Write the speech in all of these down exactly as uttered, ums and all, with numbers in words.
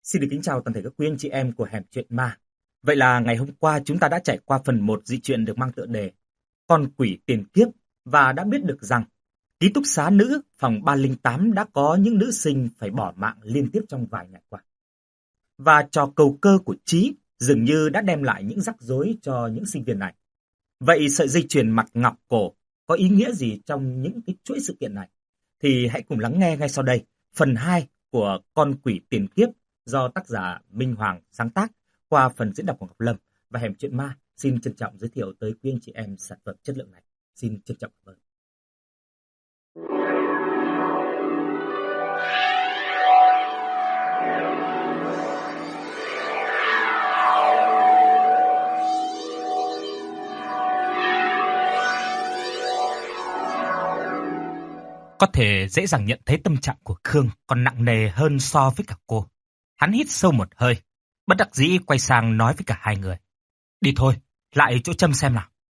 Xin được kính chào toàn thể các quý anh chị em của Hẻm Chuyện Ma. Vậy là ngày hôm qua chúng ta đã trải qua phần một dị truyện được mang tựa đề Con quỷ tiền kiếp và đã biết được rằng ký túc xá nữ phòng ba không tám đã có những nữ sinh phải bỏ mạng liên tiếp trong vài ngày qua. Và trò cầu cơ của Trí dường như đã đem lại những rắc rối cho những sinh viên này. Vậy sợi dây chuyền mặt ngọc cổ có ý nghĩa gì trong những cái chuỗi sự kiện này? Thì hãy cùng lắng nghe ngay sau đây phần hai của Con quỷ tiền kiếp do tác giả Minh Hoàng sáng tác qua phần diễn đọc của Ngọc Lâm. Và Hẻm Chuyện Ma xin trân trọng giới thiệu tới quý anh chị em sản phẩm chất lượng này. Xin trân trọng cảm ơn. Có thể dễ dàng nhận thấy tâm trạng của Khương còn nặng nề hơn so với cả cô. Hắn hít sâu một hơi, bất đắc dĩ quay sang nói với cả hai người. Đi thôi, lại chỗ Trâm xem nào.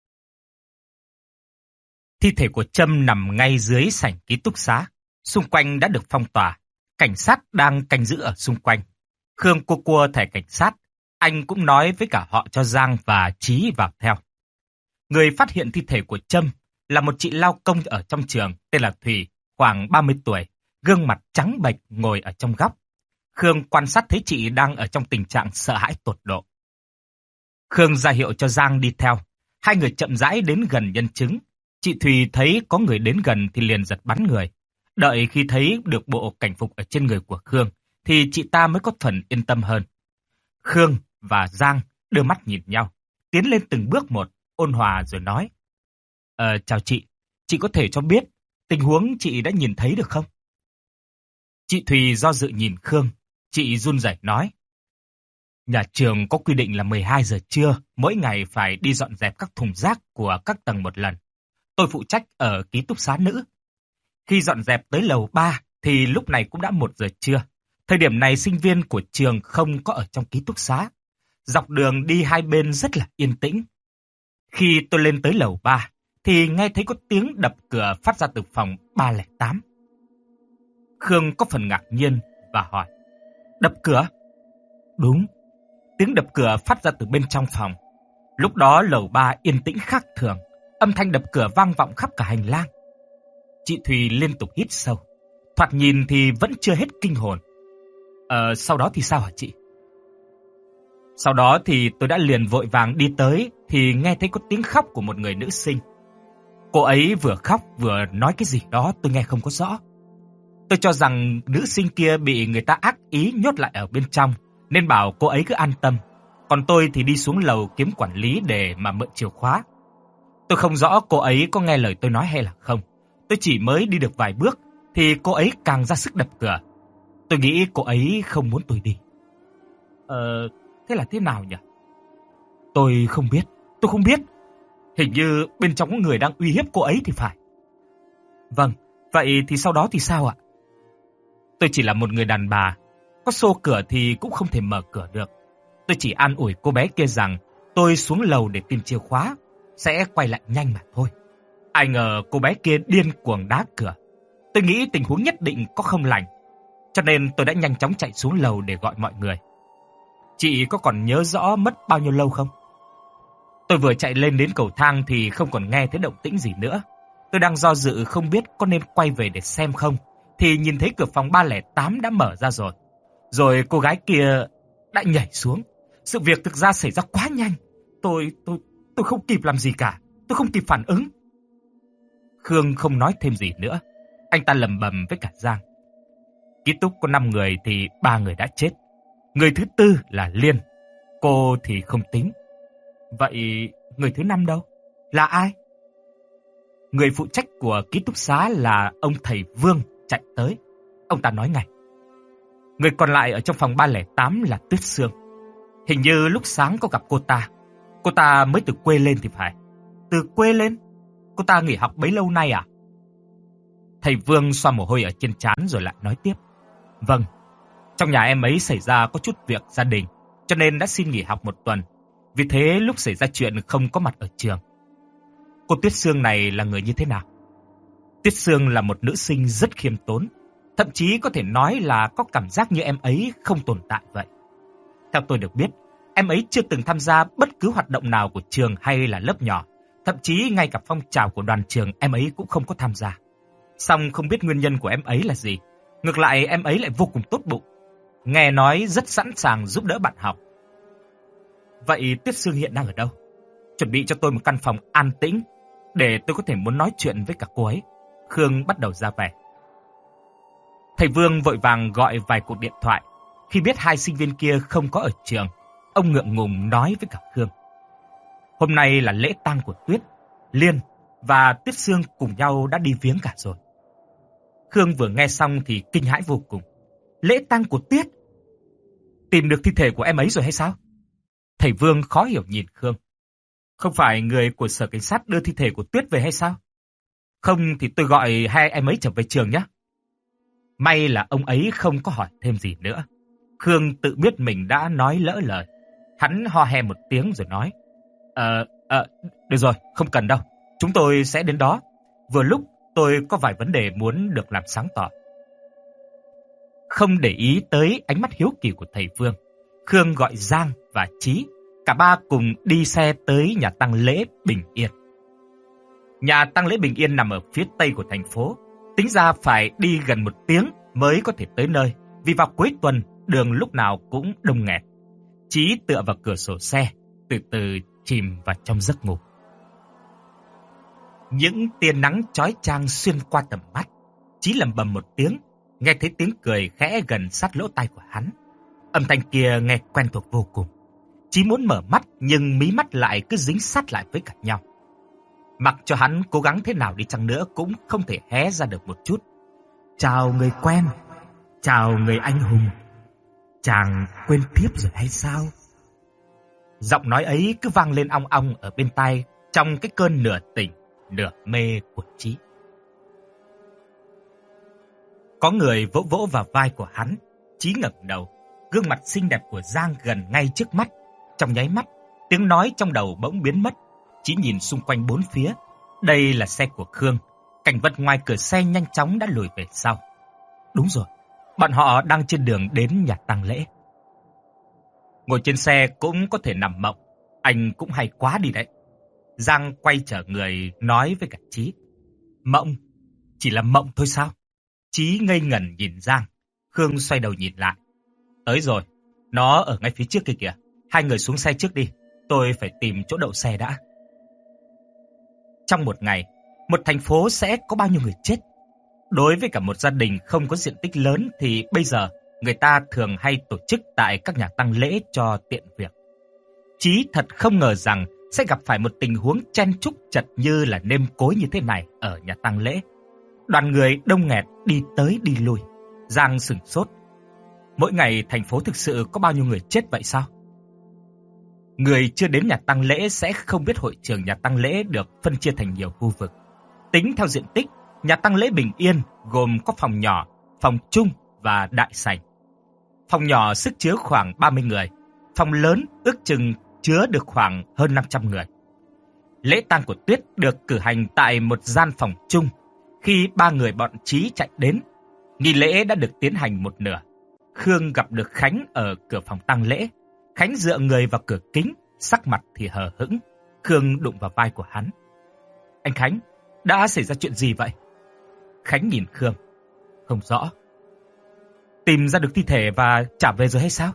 Thi thể của Trâm nằm ngay dưới sảnh ký túc xá. Xung quanh đã được phong tỏa. Cảnh sát đang canh giữ ở xung quanh. Khương cua cua thẻ cảnh sát. Anh cũng nói với cả họ cho Giang và Trí vào theo. Người phát hiện thi thể của Trâm là một chị lao công ở trong trường tên là Thùy, khoảng ba mươi tuổi, gương mặt trắng bệch ngồi ở trong góc. Khương quan sát thấy chị đang ở trong tình trạng sợ hãi tột độ. Khương ra hiệu cho Giang đi theo. Hai người chậm rãi đến gần nhân chứng. Chị Thùy thấy có người đến gần thì liền giật bắn người. Đợi khi thấy được bộ cảnh phục ở trên người của Khương thì chị ta mới có phần yên tâm hơn. Khương và Giang đưa mắt nhìn nhau, tiến lên từng bước một, ôn hòa rồi nói. Ờ, chào chị, chị có thể cho biết tình huống chị đã nhìn thấy được không? Chị Thùy do dự nhìn Khương, chị run rẩy nói. Nhà trường có quy định là mười hai giờ trưa, mỗi ngày phải đi dọn dẹp các thùng rác của các tầng một lần. Tôi phụ trách ở ký túc xá nữ. Khi dọn dẹp tới lầu ba thì lúc này cũng đã một giờ trưa. Thời điểm này sinh viên của trường không có ở trong ký túc xá. Dọc đường đi hai bên rất là yên tĩnh. Khi tôi lên tới lầu ba thì nghe thấy có tiếng đập cửa phát ra từ phòng ba không tám. Khương có phần ngạc nhiên và hỏi. Đập cửa? Đúng, tiếng đập cửa phát ra từ bên trong phòng. Lúc đó lầu ba yên tĩnh khác thường, âm thanh đập cửa vang vọng khắp cả hành lang. Chị Thùy liên tục hít sâu, thoạt nhìn thì vẫn chưa hết kinh hồn. Ờ, sau đó thì sao hả chị? Sau đó thì tôi đã liền vội vàng đi tới thì nghe thấy có tiếng khóc của một người nữ sinh. Cô ấy vừa khóc vừa nói cái gì đó tôi nghe không có rõ. Tôi cho rằng nữ sinh kia bị người ta ác ý nhốt lại ở bên trong, nên bảo cô ấy cứ an tâm. Còn tôi thì đi xuống lầu kiếm quản lý để mà mượn chìa khóa. Tôi không rõ cô ấy có nghe lời tôi nói hay là không. Tôi chỉ mới đi được vài bước thì cô ấy càng ra sức đập cửa. Tôi nghĩ cô ấy không muốn tôi đi. Ờ, thế là thế nào nhỉ? Tôi không biết, tôi không biết. Hình như bên trong có người đang uy hiếp cô ấy thì phải. Vâng, vậy thì sau đó thì sao ạ? Tôi chỉ là một người đàn bà, có xô cửa thì cũng không thể mở cửa được. Tôi chỉ an ủi cô bé kia rằng tôi xuống lầu để tìm chìa khóa, sẽ quay lại nhanh mà thôi. Ai ngờ cô bé kia điên cuồng đá cửa. Tôi nghĩ tình huống nhất định có không lành, cho nên tôi đã nhanh chóng chạy xuống lầu để gọi mọi người. Chị có còn nhớ rõ mất bao nhiêu lâu không? Tôi vừa chạy lên đến cầu thang thì không còn nghe thấy động tĩnh gì nữa. Tôi đang do dự không biết có nên quay về để xem không, thì nhìn thấy cửa phòng ba không tám đã mở ra rồi. Rồi cô gái kia đã nhảy xuống. Sự việc thực ra xảy ra quá nhanh. Tôi, tôi, tôi không kịp làm gì cả. Tôi không kịp phản ứng. Khương không nói thêm gì nữa. Anh ta lẩm bẩm với cả Giang. Ký túc có năm người thì ba người đã chết. Người thứ tư là Liên. Cô thì không tính. Vậy người thứ năm đâu? Là ai? Người phụ trách của ký túc xá là ông thầy Vương chạy tới. Ông ta nói ngay. Người còn lại ở trong phòng ba không tám là Tuyết Sương. Hình như lúc sáng có gặp cô ta. Cô ta mới từ quê lên thì phải. Từ quê lên? Cô ta nghỉ học bấy lâu nay à? Thầy Vương xoa mồ hôi ở trên trán rồi lại nói tiếp. Vâng, trong nhà em ấy xảy ra có chút việc gia đình, cho nên đã xin nghỉ học một tuần. Vì thế lúc xảy ra chuyện không có mặt ở trường. Cô Tuyết Sương này là người như thế nào? Tuyết Sương là một nữ sinh rất khiêm tốn. Thậm chí có thể nói là có cảm giác như em ấy không tồn tại vậy. Theo tôi được biết, em ấy chưa từng tham gia bất cứ hoạt động nào của trường hay là lớp nhỏ. Thậm chí ngay cả phong trào của đoàn trường em ấy cũng không có tham gia. Song không biết nguyên nhân của em ấy là gì. Ngược lại em ấy lại vô cùng tốt bụng. Nghe nói rất sẵn sàng giúp đỡ bạn học. Vậy Tuyết Sương hiện đang ở đâu? Chuẩn bị cho tôi một căn phòng an tĩnh để tôi có thể muốn nói chuyện với cả cô ấy. Khương bắt đầu ra vẻ. Thầy Vương vội vàng gọi vài cuộc điện thoại. Khi biết hai sinh viên kia không có ở trường, ông ngượng ngùng nói với cả Khương. Hôm nay là lễ tang của Tuyết, Liên và Tuyết Sương cùng nhau đã đi viếng cả rồi. Khương vừa nghe xong thì kinh hãi vô cùng. Lễ tang của Tuyết? Tìm được thi thể của em ấy rồi hay sao? Thầy Vương khó hiểu nhìn Khương. Không phải người của sở cảnh sát đưa thi thể của Tuyết về hay sao? Không thì tôi gọi hai em ấy trở về trường nhé. May là ông ấy không có hỏi thêm gì nữa. Khương tự biết mình đã nói lỡ lời. Hắn ho he một tiếng rồi nói. Ờ, ờ, được rồi, không cần đâu. Chúng tôi sẽ đến đó. Vừa lúc tôi có vài vấn đề muốn được làm sáng tỏ. Không để ý tới ánh mắt hiếu kỳ của thầy Vương, Khương gọi Giang và Chí. Cả ba cùng đi xe tới nhà tang lễ Bình Yên. Nhà tang lễ Bình Yên nằm ở phía tây của thành phố. Tính ra phải đi gần một tiếng mới có thể tới nơi. Vì vào cuối tuần, đường lúc nào cũng đông nghẹt. Chí tựa vào cửa sổ xe, từ từ chìm vào trong giấc ngủ. Những tia nắng chói chang xuyên qua tầm mắt. Chí lẩm bẩm một tiếng, nghe thấy tiếng cười khẽ gần sát lỗ tai của hắn. Âm thanh kia nghe quen thuộc vô cùng. Chí muốn mở mắt nhưng mí mắt lại cứ dính sát lại với cả nhau. Mặc cho hắn cố gắng thế nào đi chăng nữa cũng không thể hé ra được một chút. Chào người quen, chào người anh hùng. Chàng quên thiếp rồi hay sao? Giọng nói ấy cứ vang lên ong ong ở bên tai trong cái cơn nửa tỉnh, nửa mê của Chí. Có người vỗ vỗ vào vai của hắn. Chí ngẩng đầu, gương mặt xinh đẹp của Giang gần ngay trước mắt. Trong nháy mắt, tiếng nói trong đầu bỗng biến mất. Chí nhìn xung quanh bốn phía. Đây là xe của Khương. Cảnh vật ngoài cửa xe nhanh chóng đã lùi về sau. Đúng rồi, bọn họ đang trên đường đến nhà tang lễ. Ngồi trên xe cũng có thể nằm mộng. Anh cũng hay quá đi đấy. Giang quay trở người nói với cả Chí. Mộng? Chỉ là mộng thôi sao? Chí ngây ngẩn nhìn Giang. Khương xoay đầu nhìn lại. Tới rồi, nó ở ngay phía trước kia kìa. Hai người xuống xe trước đi. Tôi phải tìm chỗ đậu xe đã. Trong một ngày, một thành phố sẽ có bao nhiêu người chết? Đối với cả một gia đình không có diện tích lớn thì bây giờ người ta thường hay tổ chức tại các nhà tang lễ cho tiện việc. Chí thật không ngờ rằng sẽ gặp phải một tình huống chen chúc chật như là nêm cối như thế này ở nhà tang lễ. Đoàn người đông nghẹt đi tới đi lui. Giang sửng sốt. Mỗi ngày thành phố thực sự có bao nhiêu người chết vậy sao? Người chưa đến nhà tang lễ sẽ không biết hội trường nhà tang lễ được phân chia thành nhiều khu vực. Tính theo diện tích, nhà tang lễ Bình Yên gồm có phòng nhỏ, phòng chung và đại sảnh. Phòng nhỏ sức chứa khoảng ba mươi người, phòng lớn ước chừng chứa được khoảng hơn năm trăm người. Lễ tang của Tuyết được cử hành tại một gian phòng chung. Khi ba người bọn Chí chạy đến, nghi lễ đã được tiến hành một nửa. Khương gặp được Khánh ở cửa phòng tang lễ. Khánh dựa người vào cửa kính, sắc mặt thì hờ hững. Khương đụng vào vai của hắn. Anh Khánh, đã xảy ra chuyện gì vậy? Khánh nhìn Khương. Không rõ. Tìm ra được thi thể và trả về rồi hay sao?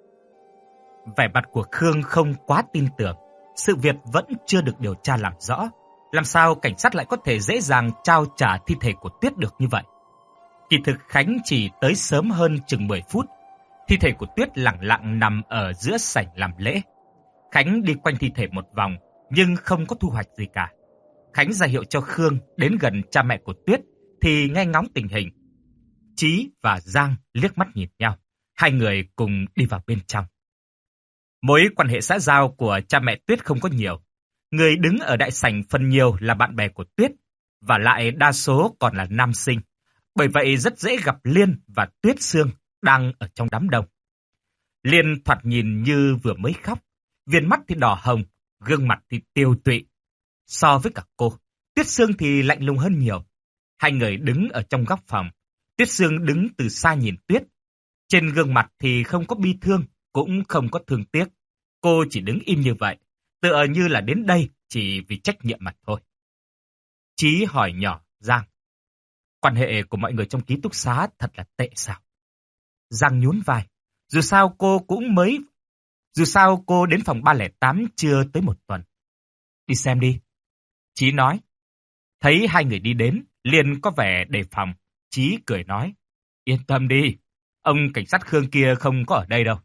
Vẻ mặt của Khương không quá tin tưởng. Sự việc vẫn chưa được điều tra làm rõ. Làm sao cảnh sát lại có thể dễ dàng trao trả thi thể của Tuyết được như vậy? Kỳ thực Khánh chỉ tới sớm hơn chừng mười phút. Thi thể của Tuyết lặng lặng nằm ở giữa sảnh làm lễ. Khánh đi quanh thi thể một vòng, nhưng không có thu hoạch gì cả. Khánh ra hiệu cho Khương đến gần cha mẹ của Tuyết, thì nghe ngóng tình hình. Chí và Giang liếc mắt nhìn nhau. Hai người cùng đi vào bên trong. Mối quan hệ xã giao của cha mẹ Tuyết không có nhiều. Người đứng ở đại sảnh phần nhiều là bạn bè của Tuyết, và lại đa số còn là nam sinh. Bởi vậy rất dễ gặp Liên và Tuyết Sương đang ở trong đám đông. Liên thoạt nhìn như vừa mới khóc, viền mắt thì đỏ hồng, gương mặt thì tiêu tụy. So với cả cô, Tuyết Sương thì lạnh lùng hơn nhiều. Hai người đứng ở trong góc phòng. Tuyết Sương đứng từ xa nhìn Tuyết. Trên gương mặt thì không có bi thương, cũng không có thương tiếc. Cô chỉ đứng im như vậy, tựa như là đến đây chỉ vì trách nhiệm mà thôi. Chí hỏi nhỏ Giang, quan hệ của mọi người trong ký túc xá thật là tệ sao? Giang nhún vai, dù sao cô cũng mới... Dù sao cô đến phòng ba không tám chưa tới một tuần. Đi xem đi. Chí nói. Thấy hai người đi đến, liền có vẻ đề phòng. Chí cười nói, yên tâm đi, ông cảnh sát Khương kia không có ở đây đâu.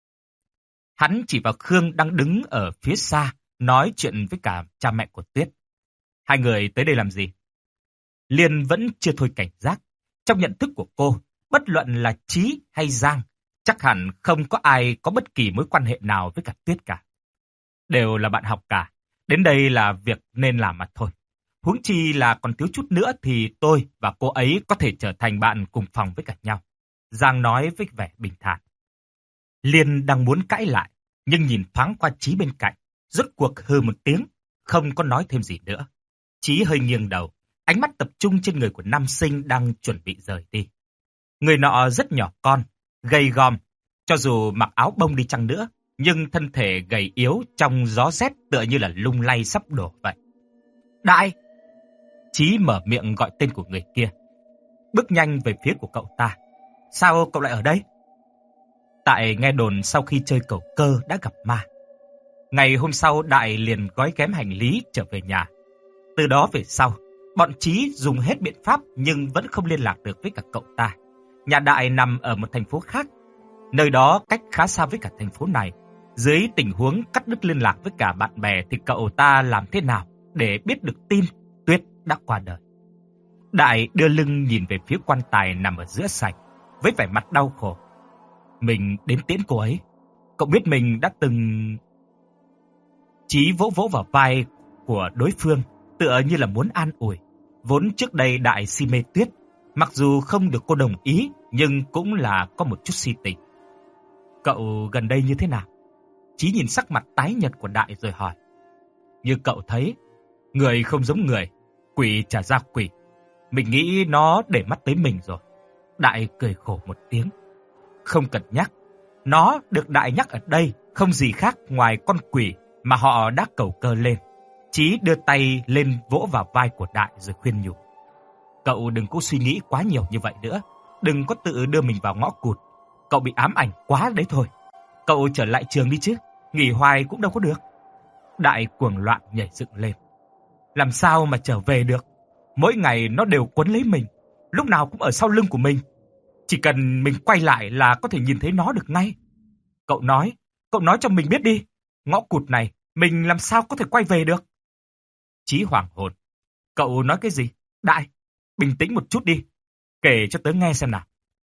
Hắn chỉ vào Khương đang đứng ở phía xa, nói chuyện với cả cha mẹ của Tuyết. Hai người tới đây làm gì? Liên vẫn chưa thôi cảnh giác. Trong nhận thức của cô, bất luận là Chí hay Giang, chắc hẳn không có ai có bất kỳ mối quan hệ nào với cả Tuyết cả. Đều là bạn học cả, đến đây là việc nên làm mà thôi. Huống chi là còn thiếu chút nữa thì tôi và cô ấy có thể trở thành bạn cùng phòng với cả nhau. Giang nói với vẻ bình thản. Liên đang muốn cãi lại, nhưng nhìn thoáng qua Chí bên cạnh, rốt cuộc hừ một tiếng, không có nói thêm gì nữa. Chí hơi nghiêng đầu, ánh mắt tập trung trên người của nam sinh đang chuẩn bị rời đi. Người nọ rất nhỏ con, gầy gòm, cho dù mặc áo bông đi chăng nữa, nhưng thân thể gầy yếu trong gió rét tựa như là lung lay sắp đổ vậy. Đại! Chí mở miệng gọi tên của người kia, bước nhanh về phía của cậu ta. Sao cậu lại ở đây? Tại nghe đồn sau khi chơi cẩu cơ đã gặp ma. Ngày hôm sau Đại liền gói ghém hành lý trở về nhà. Từ đó về sau, bọn Chí dùng hết biện pháp nhưng vẫn không liên lạc được với cả cậu ta. Nhà Đại nằm ở một thành phố khác, nơi đó cách khá xa với cả thành phố này. Dưới tình huống cắt đứt liên lạc với cả bạn bè thì cậu ta làm thế nào để biết được tin Tuyết đã qua đời? Đại đưa lưng nhìn về phía quan tài nằm ở giữa sảnh, với vẻ mặt đau khổ. Mình đến tiễn cô ấy. Cậu biết mình đã từng... Chí vỗ vỗ vào vai của đối phương, tựa như là muốn an ủi. Vốn trước đây Đại si mê Tuyết, mặc dù không được cô đồng ý, nhưng cũng là có một chút si tình. Cậu gần đây như thế nào? Chí nhìn sắc mặt tái nhợt của Đại rồi hỏi. Như cậu thấy, người không giống người, quỷ trả ra quỷ. Mình nghĩ nó để mắt tới mình rồi. Đại cười khổ một tiếng. Không cần nhắc, nó được Đại nhắc ở đây không gì khác ngoài con quỷ mà họ đã cầu cơ lên. Chí đưa tay lên vỗ vào vai của Đại rồi khuyên nhủ. Cậu đừng có suy nghĩ quá nhiều như vậy nữa. Đừng có tự đưa mình vào ngõ cụt. Cậu bị ám ảnh quá đấy thôi. Cậu trở lại trường đi chứ, nghỉ hoài cũng đâu có được. Đại cuồng loạn nhảy dựng lên. Làm sao mà trở về được? Mỗi ngày nó đều quấn lấy mình, lúc nào cũng ở sau lưng của mình. Chỉ cần mình quay lại là có thể nhìn thấy nó được ngay. Cậu nói, cậu nói cho mình biết đi. Ngõ cụt này, mình làm sao có thể quay về được? Chí hoảng hồn. Cậu nói cái gì? Đại, bình tĩnh một chút đi. Kể cho tớ nghe xem nào.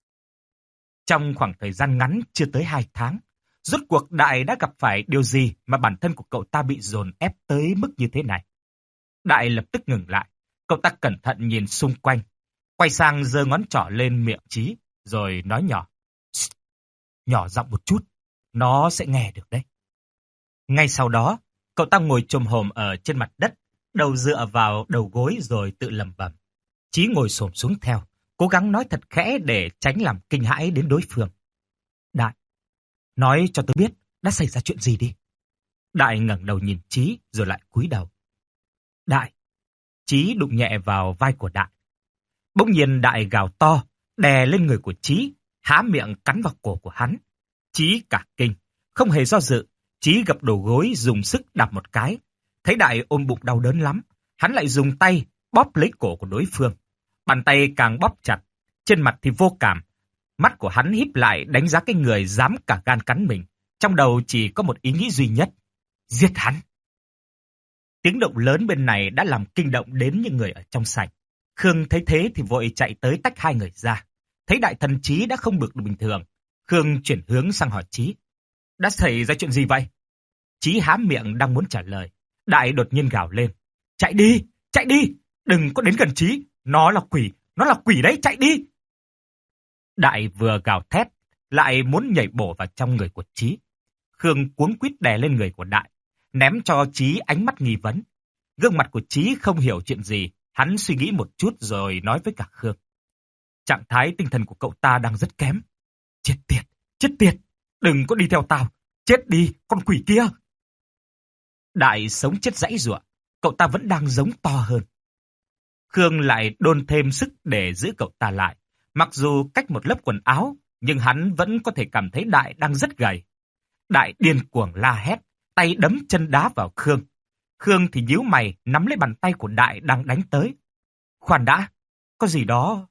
Trong khoảng thời gian ngắn chưa tới hai tháng, rốt cuộc Đại đã gặp phải điều gì mà bản thân của cậu ta bị dồn ép tới mức như thế này? Đại lập tức ngừng lại. Cậu ta cẩn thận nhìn xung quanh, quay sang giơ ngón trỏ lên miệng Chí, rồi nói nhỏ. Nhỏ giọng một chút, nó sẽ nghe được đấy. Ngay sau đó, cậu ta ngồi chồm hổm ở trên mặt đất, đầu dựa vào đầu gối rồi tự lẩm bẩm. Chí ngồi xổm xuống theo, cố gắng nói thật khẽ để tránh làm kinh hãi đến đối phương. Đại, nói cho tôi biết đã xảy ra chuyện gì đi. Đại ngẩng đầu nhìn Chí rồi lại cúi đầu. Đại, Chí đụng nhẹ vào vai của Đại. Bỗng nhiên Đại gào to, đè lên người của Chí, há miệng cắn vào cổ của hắn. Chí cả kinh, không hề do dự, Chí gập đầu gối dùng sức đạp một cái. Thấy Đại ôm bụng đau đớn lắm, hắn lại dùng tay bóp lấy cổ của đối phương. Bàn tay càng bóp chặt, trên mặt thì vô cảm. Mắt của hắn híp lại đánh giá cái người dám cả gan cắn mình. Trong đầu chỉ có một ý nghĩ duy nhất, giết hắn. Tiếng động lớn bên này đã làm kinh động đến những người ở trong sảnh. Khương thấy thế thì vội chạy tới tách hai người ra. Thấy Đại thần Chí đã không được bình thường, Khương chuyển hướng sang hỏi Chí. Đã xảy ra chuyện gì vậy? Chí há miệng đang muốn trả lời. Đại đột nhiên gào lên. Chạy đi, chạy đi, đừng có đến gần Chí. Nó là quỷ, nó là quỷ đấy, chạy đi. Đại vừa gào thét, lại muốn nhảy bổ vào trong người của Chí. Khương cuống quýt đè lên người của Đại, ném cho Chí ánh mắt nghi vấn. Gương mặt của Chí không hiểu chuyện gì, hắn suy nghĩ một chút rồi nói với cả Khương. Trạng thái tinh thần của cậu ta đang rất kém. Chết tiệt, chết tiệt, đừng có đi theo tao. Chết đi, con quỷ kia. Đại sống chết giãy giụa, cậu ta vẫn đang giống to hơn. Khương lại đôn thêm sức để giữ cậu ta lại. Mặc dù cách một lớp quần áo, nhưng hắn vẫn có thể cảm thấy Đại đang rất gầy. Đại điên cuồng la hét, tay đấm chân đá vào Khương. Khương thì nhíu mày nắm lấy bàn tay của Đại đang đánh tới. Khoan đã, có gì đó.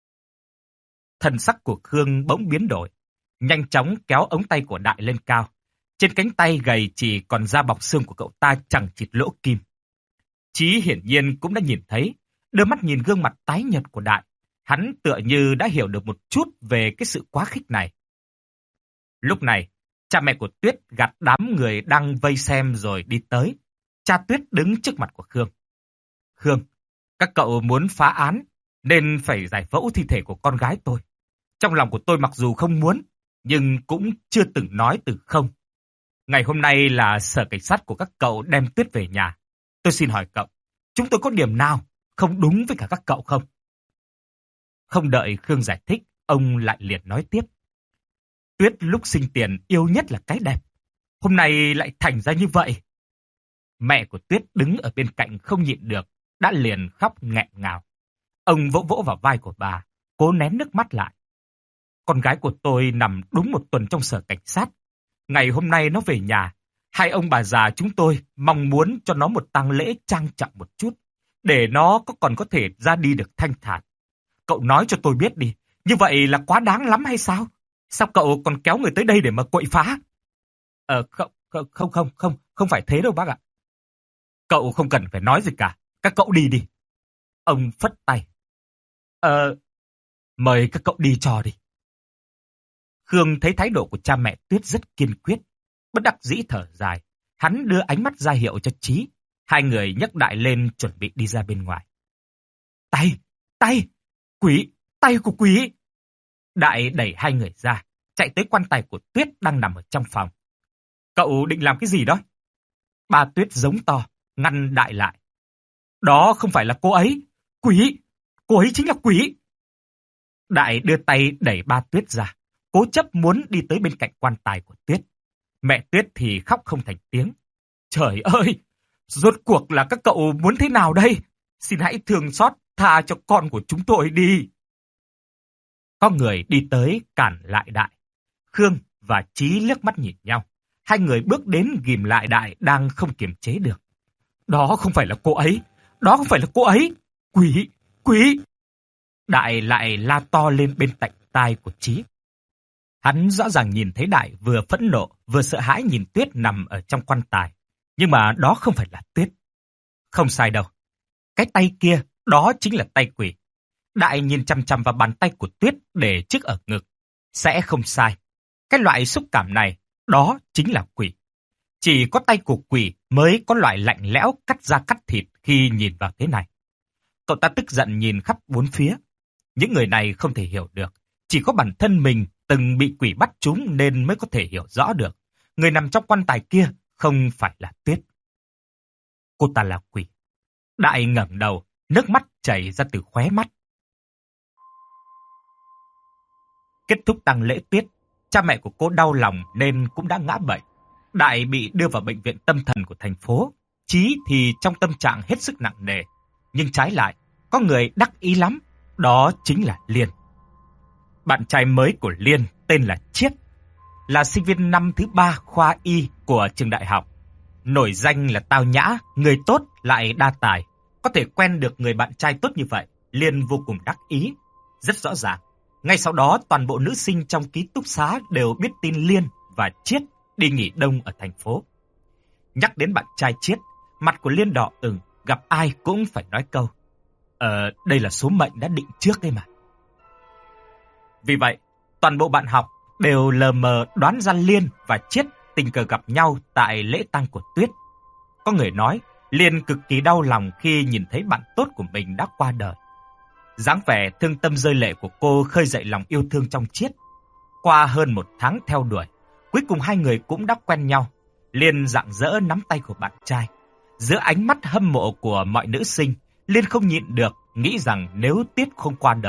Thần sắc của Khương bỗng biến đổi, nhanh chóng kéo ống tay của Đại lên cao. Trên cánh tay gầy chỉ còn da bọc xương của cậu ta chẳng chịt lỗ kim. Chí hiển nhiên cũng đã nhìn thấy, đưa mắt nhìn gương mặt tái nhợt của Đại. Hắn tựa như đã hiểu được một chút về cái sự quá khích này. Lúc này, cha mẹ của Tuyết gạt đám người đang vây xem rồi đi tới. Cha Tuyết đứng trước mặt của Khương. Khương, các cậu muốn phá án, nên phải giải phẫu thi thể của con gái tôi. Trong lòng của tôi mặc dù không muốn, nhưng cũng chưa từng nói từ không. Ngày hôm nay là sở cảnh sát của các cậu đem Tuyết về nhà. Tôi xin hỏi cậu, chúng tôi có điểm nào không đúng với cả các cậu không? Không đợi Khương giải thích, ông lại liền nói tiếp. Tuyết lúc sinh tiền yêu nhất là cái đẹp. Hôm nay lại thành ra như vậy. Mẹ của Tuyết đứng ở bên cạnh không nhịn được, đã liền khóc nghẹn ngào. Ông vỗ vỗ vào vai của bà, cố nén nước mắt lại. Con gái của tôi nằm đúng một tuần trong sở cảnh sát. Ngày hôm nay nó về nhà. Hai ông bà già chúng tôi mong muốn cho nó một tang lễ trang trọng một chút, để nó có còn có thể ra đi được thanh thản. Cậu nói cho tôi biết đi, như vậy là quá đáng lắm hay sao? Sao cậu còn kéo người tới đây để mà quậy phá? Ờ, không, không, không, không, không, không phải thế đâu bác ạ. Cậu không cần phải nói gì cả, các cậu đi đi. Ông phất tay. Ờ, mời các cậu đi cho đi. Khương thấy thái độ của cha mẹ Tuyết rất kiên quyết, bất đắc dĩ thở dài. Hắn đưa ánh mắt ra hiệu cho Chí. Hai người nhấc Đại lên chuẩn bị đi ra bên ngoài. Tay, tay, quỷ, tay của quỷ. Đại đẩy hai người ra, chạy tới quan tài của Tuyết đang nằm ở trong phòng. Cậu định làm cái gì đó? Ba Tuyết giống to, ngăn Đại lại. Đó không phải là cô ấy, quỷ, cô ấy chính là quỷ. Đại đưa tay đẩy ba Tuyết ra, cố chấp muốn đi tới bên cạnh quan tài của Tuyết. Mẹ Tuyết thì khóc không thành tiếng. Trời ơi, rốt cuộc là các cậu muốn thế nào đây? Xin hãy thương xót tha cho con của chúng tôi đi. Có người đi tới cản lại Đại. Khương và Chí liếc mắt nhìn nhau. Hai người bước đến ghìm lại Đại đang không kiềm chế được. Đó không phải là cô ấy, đó không phải là cô ấy. Quỷ, quỷ. Đại lại la to lên bên cạnh tai của Chí. Hắn rõ ràng nhìn thấy Đại vừa phẫn nộ, vừa sợ hãi nhìn Tuyết nằm ở trong quan tài. Nhưng mà đó không phải là Tuyết. Không sai đâu. Cái tay kia, đó chính là tay quỷ. Đại nhìn chăm chăm vào bàn tay của Tuyết để trước ở ngực. Sẽ không sai. Cái loại xúc cảm này, đó chính là quỷ. Chỉ có tay của quỷ mới có loại lạnh lẽo cắt da cắt thịt khi nhìn vào thế này. Cậu ta tức giận nhìn khắp bốn phía. Những người này không thể hiểu được. Chỉ có bản thân mình từng bị quỷ bắt trúng nên mới có thể hiểu rõ được. Người nằm trong quan tài kia không phải là Tuyết. Cô ta là quỷ. Đại ngẩng đầu, nước mắt chảy ra từ khóe mắt. Kết thúc tang lễ Tuyết, cha mẹ của cô đau lòng nên cũng đã ngã bệnh. Đại bị đưa vào bệnh viện tâm thần của thành phố. Chí thì trong tâm trạng hết sức nặng nề. Nhưng trái lại, có người đắc ý lắm, đó chính là Liên. Bạn trai mới của Liên tên là Chiết, là sinh viên năm thứ ba khoa y của trường đại học. Nổi danh là tao nhã, người tốt lại đa tài. Có thể quen được người bạn trai tốt như vậy, Liên vô cùng đắc ý. Rất rõ ràng, ngay sau đó toàn bộ nữ sinh trong ký túc xá đều biết tin Liên và Chiết đi nghỉ đông ở thành phố. Nhắc đến bạn trai Chiết, mặt của Liên đỏ ửng, gặp ai cũng phải nói câu: Ờ, đây là số mệnh đã định trước đấy mà. Vì vậy, toàn bộ bạn học đều lờ mờ đoán ra Liên và Chiết tình cờ gặp nhau tại lễ tang của Tuyết. Có người nói Liên cực kỳ đau lòng khi nhìn thấy bạn tốt của mình đã qua đời. Dáng vẻ thương tâm rơi lệ của cô khơi dậy lòng yêu thương trong Chiết. Qua hơn một tháng theo đuổi, cuối cùng hai người cũng đã quen nhau. Liên rạng rỡ nắm tay của bạn trai. Giữa ánh mắt hâm mộ của mọi nữ sinh, Liên không nhịn được, nghĩ rằng nếu Tuyết không qua đời,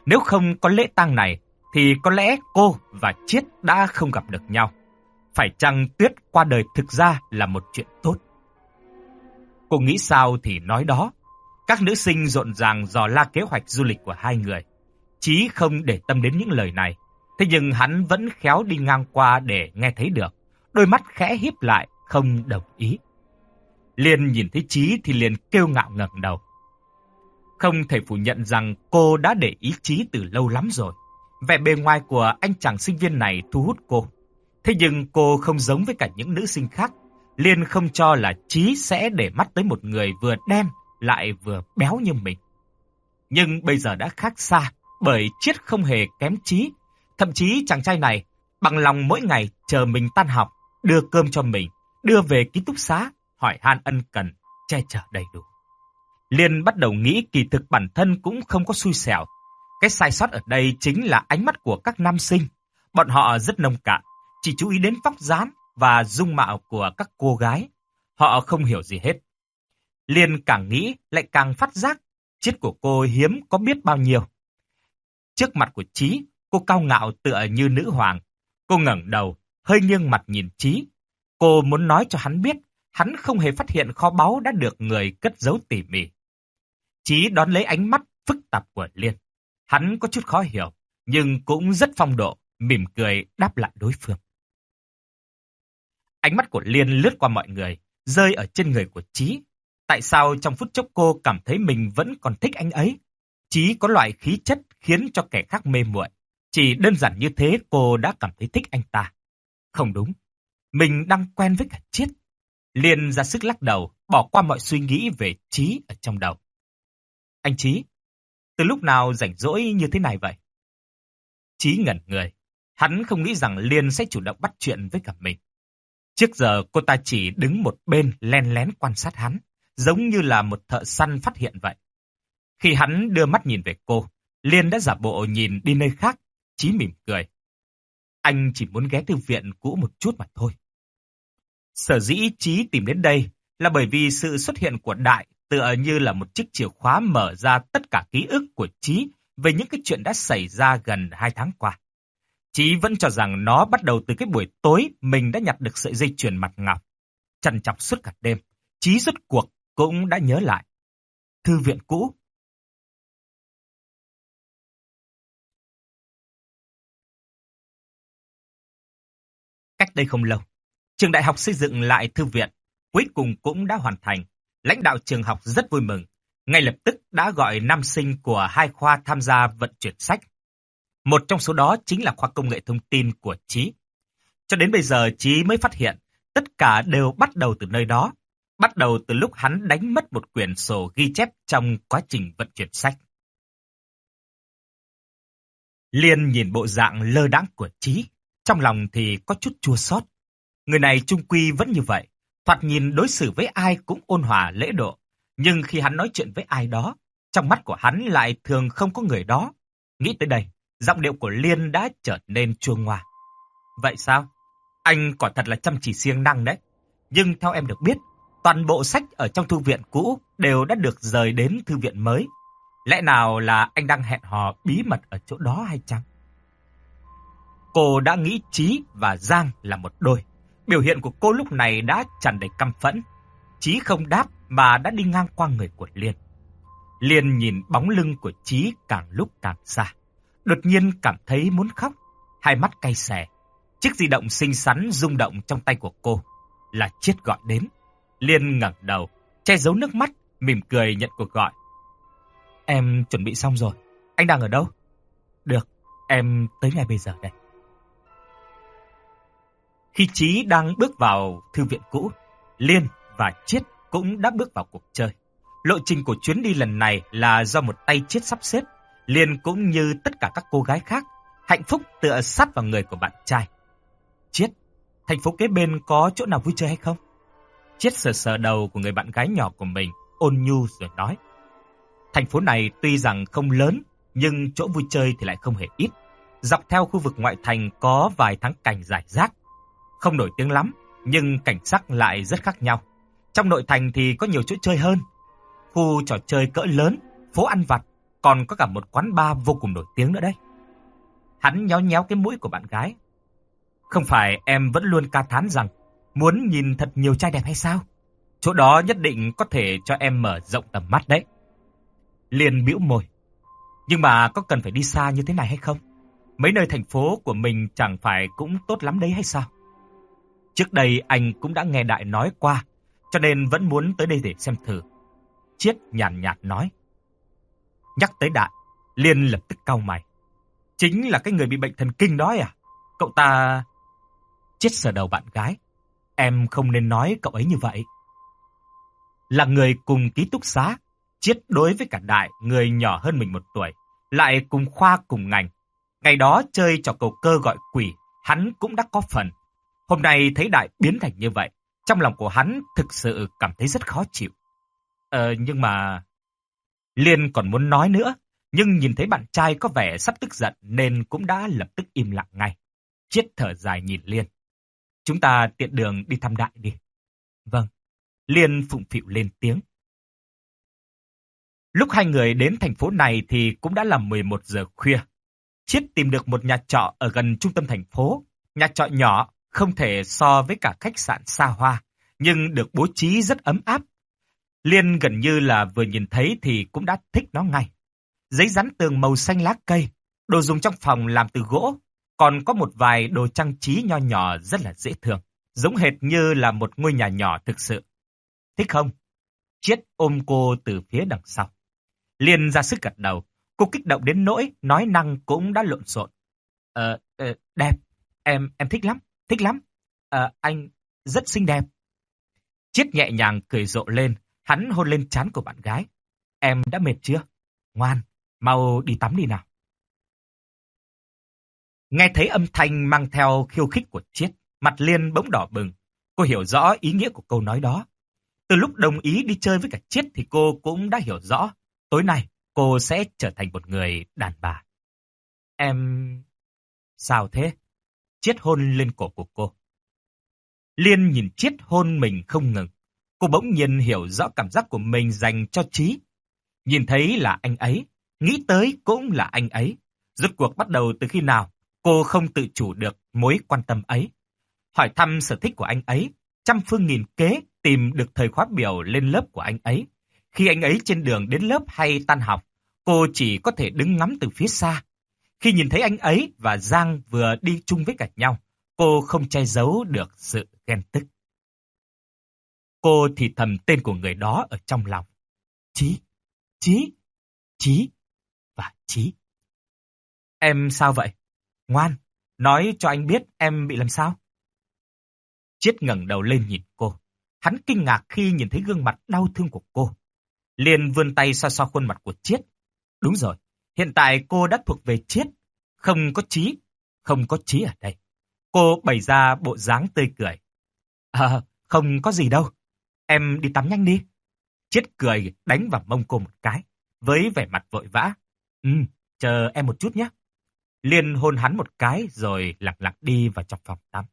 Nếu không có lễ tang này, thì có lẽ cô và Chiết đã không gặp được nhau. Phải chăng Tuyết qua đời thực ra là một chuyện tốt? Cô nghĩ sao thì nói đó. Các nữ sinh rộn ràng dò la kế hoạch du lịch của hai người. Chí không để tâm đến những lời này. Thế nhưng hắn vẫn khéo đi ngang qua để nghe thấy được. Đôi mắt khẽ híp lại, không đồng ý. Liên nhìn thấy Chí thì liền kêu ngạo ngẩng đầu. Không thể phủ nhận rằng cô đã để ý Chí từ lâu lắm rồi. Vẻ bề ngoài của anh chàng sinh viên này thu hút cô. Thế nhưng cô không giống với cả những nữ sinh khác. Liên không cho là Chí sẽ để mắt tới một người vừa đen lại vừa béo như mình. Nhưng bây giờ đã khác xa, bởi Chiết không hề kém Chí. Thậm chí chàng trai này bằng lòng mỗi ngày chờ mình tan học, đưa cơm cho mình, đưa về ký túc xá, hỏi han ân cần, che chở đầy đủ. Liên bắt đầu nghĩ kỳ thực bản thân cũng không có xui xẻo. Cái sai sót ở đây chính là ánh mắt của các nam sinh. Bọn họ rất nông cạn, chỉ chú ý đến vóc dáng và dung mạo của các cô gái. Họ không hiểu gì hết. Liên càng nghĩ lại càng phát giác Chiết của cô hiếm có biết bao nhiêu. Trước mặt của Chí, cô cao ngạo tựa như nữ hoàng. Cô ngẩng đầu, hơi nghiêng mặt nhìn Chí. Cô muốn nói cho hắn biết, hắn không hề phát hiện kho báu đã được người cất giấu tỉ mỉ. Chí đón lấy ánh mắt phức tạp của Liên. Hắn có chút khó hiểu, nhưng cũng rất phong độ, mỉm cười đáp lại đối phương. Ánh mắt của Liên lướt qua mọi người, rơi ở trên người của Chí. Tại sao trong phút chốc cô cảm thấy mình vẫn còn thích anh ấy? Chí có loại khí chất khiến cho kẻ khác mê muội. Chỉ đơn giản như thế cô đã cảm thấy thích anh ta. Không đúng, mình đang quen với cả Chiết. Liên ra sức lắc đầu, bỏ qua mọi suy nghĩ về Chí ở trong đầu. Anh Chí, từ lúc nào rảnh rỗi như thế này vậy? Chí ngẩn người. Hắn không nghĩ rằng Liên sẽ chủ động bắt chuyện với cả mình. Trước giờ cô ta chỉ đứng một bên len lén quan sát hắn, giống như là một thợ săn phát hiện vậy. Khi hắn đưa mắt nhìn về cô, Liên đã giả bộ nhìn đi nơi khác. Chí mỉm cười. Anh chỉ muốn ghé thư viện cũ một chút mà thôi. Sở dĩ Chí tìm đến đây là bởi vì sự xuất hiện của Đại tựa như là một chiếc chìa khóa mở ra tất cả ký ức của Chí về những cái chuyện đã xảy ra gần hai tháng qua. Chí vẫn cho rằng nó bắt đầu từ cái buổi tối mình đã nhặt được sợi dây chuyền mặt ngọc. Trằn trọc suốt cả đêm, Chí rốt cuộc cũng đã nhớ lại. Thư viện cũ. Cách đây không lâu, trường đại học xây dựng lại thư viện, cuối cùng cũng đã hoàn thành. Lãnh đạo trường học rất vui mừng, ngay lập tức đã gọi nam sinh của hai khoa tham gia vận chuyển sách. Một trong số đó chính là khoa công nghệ thông tin của Chí. Cho đến bây giờ Chí mới phát hiện, tất cả đều bắt đầu từ nơi đó, bắt đầu từ lúc hắn đánh mất một quyển sổ ghi chép trong quá trình vận chuyển sách. Liên nhìn bộ dạng lơ đãng của Chí, trong lòng thì có chút chua xót. Người này chung quy vẫn như vậy, thoạt nhìn đối xử với ai cũng ôn hòa lễ độ, nhưng khi hắn nói chuyện với ai đó, trong mắt của hắn lại thường không có người đó. Nghĩ tới đây, giọng điệu của Liên đã trở nên chua ngoa. Vậy sao? Anh quả thật là chăm chỉ siêng năng đấy. Nhưng theo em được biết, toàn bộ sách ở trong thư viện cũ đều đã được rời đến thư viện mới. Lẽ nào là anh đang hẹn hò bí mật ở chỗ đó hay chăng? Cô đã nghĩ Chí và Giang là một đôi. Biểu hiện của cô lúc này đã tràn đầy căm phẫn. Chí không đáp mà đã đi ngang qua người của Liên. Liên nhìn bóng lưng của Chí càng lúc càng xa. Đột nhiên cảm thấy muốn khóc, hai mắt cay xè. Chiếc di động xinh xắn rung động trong tay của cô. Là Chiết gọi đến. Liên ngẩng đầu, che giấu nước mắt, mỉm cười nhận cuộc gọi. Em chuẩn bị xong rồi, anh đang ở đâu? Được, em tới ngay bây giờ đây. Khi Chí đang bước vào thư viện cũ, Liên và Chiết cũng đã bước vào cuộc chơi. Lộ trình của chuyến đi lần này là do một tay Chiết sắp xếp. Liên cũng như tất cả các cô gái khác, hạnh phúc tựa sát vào người của bạn trai. Chiết, thành phố kế bên có chỗ nào vui chơi hay không? Chiết sờ sờ đầu của người bạn gái nhỏ của mình, ôn nhu rồi nói. Thành phố này tuy rằng không lớn, nhưng chỗ vui chơi thì lại không hề ít. Dọc theo khu vực ngoại thành có vài thắng cảnh rải rác. Không nổi tiếng lắm, nhưng cảnh sắc lại rất khác nhau. Trong nội thành thì có nhiều chỗ chơi hơn. Khu trò chơi cỡ lớn, phố ăn vặt, còn có cả một quán bar vô cùng nổi tiếng nữa đấy. Hắn nhéo nhéo cái mũi của bạn gái. Không phải em vẫn luôn ca thán rằng muốn nhìn thật nhiều trai đẹp hay sao? Chỗ đó nhất định có thể cho em mở rộng tầm mắt đấy. Liên bĩu môi. Nhưng mà có cần phải đi xa như thế này hay không? Mấy nơi thành phố của mình chẳng phải cũng tốt lắm đấy hay sao? Trước đây anh cũng đã nghe Đại nói qua, cho nên vẫn muốn tới đây để xem thử. Chiết nhàn nhạt, nhạt nói. Nhắc tới Đại, Liên lập tức cau mày. Chính là cái người bị bệnh thần kinh đó à? Cậu ta... Chiết sờ đầu bạn gái. Em không nên nói cậu ấy như vậy. Là người cùng ký túc xá, Chiết đối với cả Đại, người nhỏ hơn mình một tuổi, lại cùng khoa cùng ngành. Ngày đó chơi trò cầu cơ gọi quỷ, hắn cũng đã có phần. Hôm nay thấy Đại biến thành như vậy, trong lòng của hắn thực sự cảm thấy rất khó chịu. Ờ, nhưng mà... Liên còn muốn nói nữa, nhưng nhìn thấy bạn trai có vẻ sắp tức giận nên cũng đã lập tức im lặng ngay. Chiết thở dài nhìn Liên. Chúng ta tiện đường đi thăm Đại đi. Vâng. Liên phụng phịu lên tiếng. Lúc hai người đến thành phố này thì cũng đã là mười một giờ khuya. Chiết tìm được một nhà trọ ở gần trung tâm thành phố. Nhà trọ nhỏ, không thể so với cả khách sạn xa hoa, nhưng được bố trí rất ấm áp. Liên gần như là vừa nhìn thấy thì cũng đã thích nó ngay. Giấy dán tường màu xanh lá cây, đồ dùng trong phòng làm từ gỗ, còn có một vài đồ trang trí nho nhỏ rất là dễ thương, giống hệt như là một ngôi nhà nhỏ thực sự. Thích không? Chiết ôm cô từ phía đằng sau. Liên ra sức gật đầu, cô kích động đến nỗi nói năng cũng đã lộn xộn. Ờ, ờ, đẹp, em em thích lắm, thích lắm. Ờ, anh rất xinh đẹp. Chiết nhẹ nhàng cười rộ lên, hắn hôn lên trán của bạn gái. Em đã mệt chưa? Ngoan, mau đi tắm đi nào. Nghe thấy âm thanh mang theo khiêu khích của Chiết, mặt Liên bỗng đỏ bừng. Cô hiểu rõ ý nghĩa của câu nói đó. Từ lúc đồng ý đi chơi với cả Chiết thì cô cũng đã hiểu rõ. Tối nay, cô sẽ trở thành một người đàn bà. Em... Sao thế? Chiết hôn lên cổ của cô. Liên nhìn Chiết hôn mình không ngừng. Cô bỗng nhiên hiểu rõ cảm giác của mình dành cho Trí. Nhìn thấy là anh ấy, nghĩ tới cũng là anh ấy. Rốt cuộc bắt đầu từ khi nào, cô không tự chủ được mối quan tâm ấy. Hỏi thăm sở thích của anh ấy, trăm phương nghìn kế tìm được thời khóa biểu lên lớp của anh ấy. Khi anh ấy trên đường đến lớp hay tan học, cô chỉ có thể đứng ngắm từ phía xa. Khi nhìn thấy anh ấy và Giang vừa đi chung với cả nhau, cô không che giấu được sự ghen tức. Cô thì thầm tên của người đó ở trong lòng. Chí, Chí, Chí và Chí. Em sao vậy? Ngoan, nói cho anh biết em bị làm sao. Chiết ngẩng đầu lên nhìn cô. Hắn kinh ngạc khi nhìn thấy gương mặt đau thương của cô. Liền vươn tay xoa xoa khuôn mặt của Chiết. Đúng rồi, hiện tại cô đã thuộc về Chiết. Không có Chí, không có Chí ở đây. Cô bày ra bộ dáng tươi cười. À, không có gì đâu. Em đi tắm nhanh đi. Chiết cười đánh vào mông cô một cái, với vẻ mặt vội vã. Ừ, chờ em một chút nhé. Liên hôn hắn một cái rồi lặng lặng đi vào trong phòng tắm.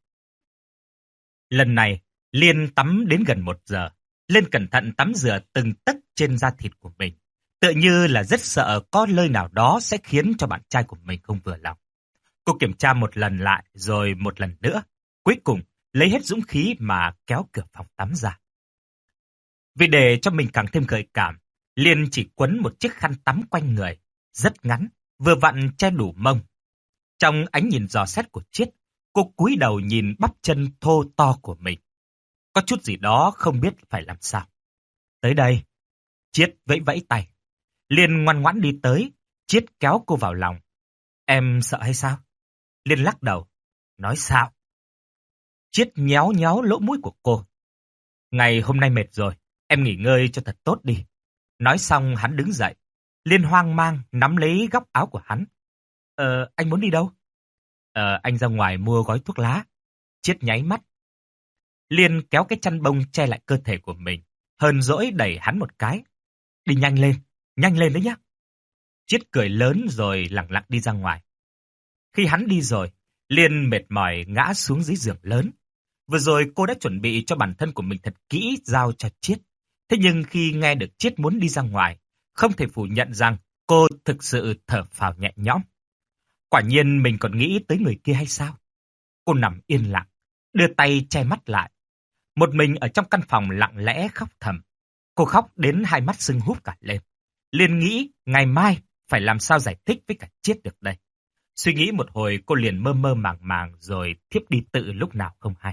Lần này, Liên tắm đến gần một giờ. Liên cẩn thận tắm rửa từng tấc trên da thịt của mình. Tựa như là rất sợ có nơi nào đó sẽ khiến cho bạn trai của mình không vừa lòng. Cô kiểm tra một lần lại rồi một lần nữa. Cuối cùng, lấy hết dũng khí mà kéo cửa phòng tắm ra. Vì để cho mình càng thêm gợi cảm, Liên chỉ quấn một chiếc khăn tắm quanh người, rất ngắn, vừa vặn che đủ mông. Trong ánh nhìn dò xét của Chiết, cô cúi đầu nhìn bắp chân thô to của mình. Có chút gì đó không biết phải làm sao. Tới đây, Chiết vẫy vẫy tay. Liên ngoan ngoãn đi tới, Chiết kéo cô vào lòng. Em sợ hay sao? Liên lắc đầu. Nói sao? Chiết nhéo nhéo lỗ mũi của cô. Ngày hôm nay mệt rồi, em nghỉ ngơi cho thật tốt đi. Nói xong hắn đứng dậy. Liên hoang mang nắm lấy góc áo của hắn. Ờ, anh muốn đi đâu? Ờ, anh ra ngoài mua gói thuốc lá. Chiết nháy mắt. Liên kéo cái chăn bông che lại cơ thể của mình, hờn dỗi đẩy hắn một cái. Đi nhanh lên, nhanh lên đấy nhá. Chiết cười lớn rồi lặng lặng đi ra ngoài. Khi hắn đi rồi, Liên mệt mỏi ngã xuống dưới giường lớn. Vừa rồi cô đã chuẩn bị cho bản thân của mình thật kỹ giao cho Chiết. Thế nhưng khi nghe được Chiết muốn đi ra ngoài, không thể phủ nhận rằng Cô thực sự thở phào nhẹ nhõm. Quả nhiên mình còn nghĩ tới người kia hay sao? Cô nằm yên lặng, đưa tay che mắt lại. Một mình ở trong căn phòng lặng lẽ khóc thầm. Cô khóc đến hai mắt sưng húp cả lên. Liền nghĩ ngày mai phải làm sao giải thích với cả Chiết được đây. Suy nghĩ một hồi cô liền mơ mơ màng màng rồi thiếp đi tự lúc nào không hay.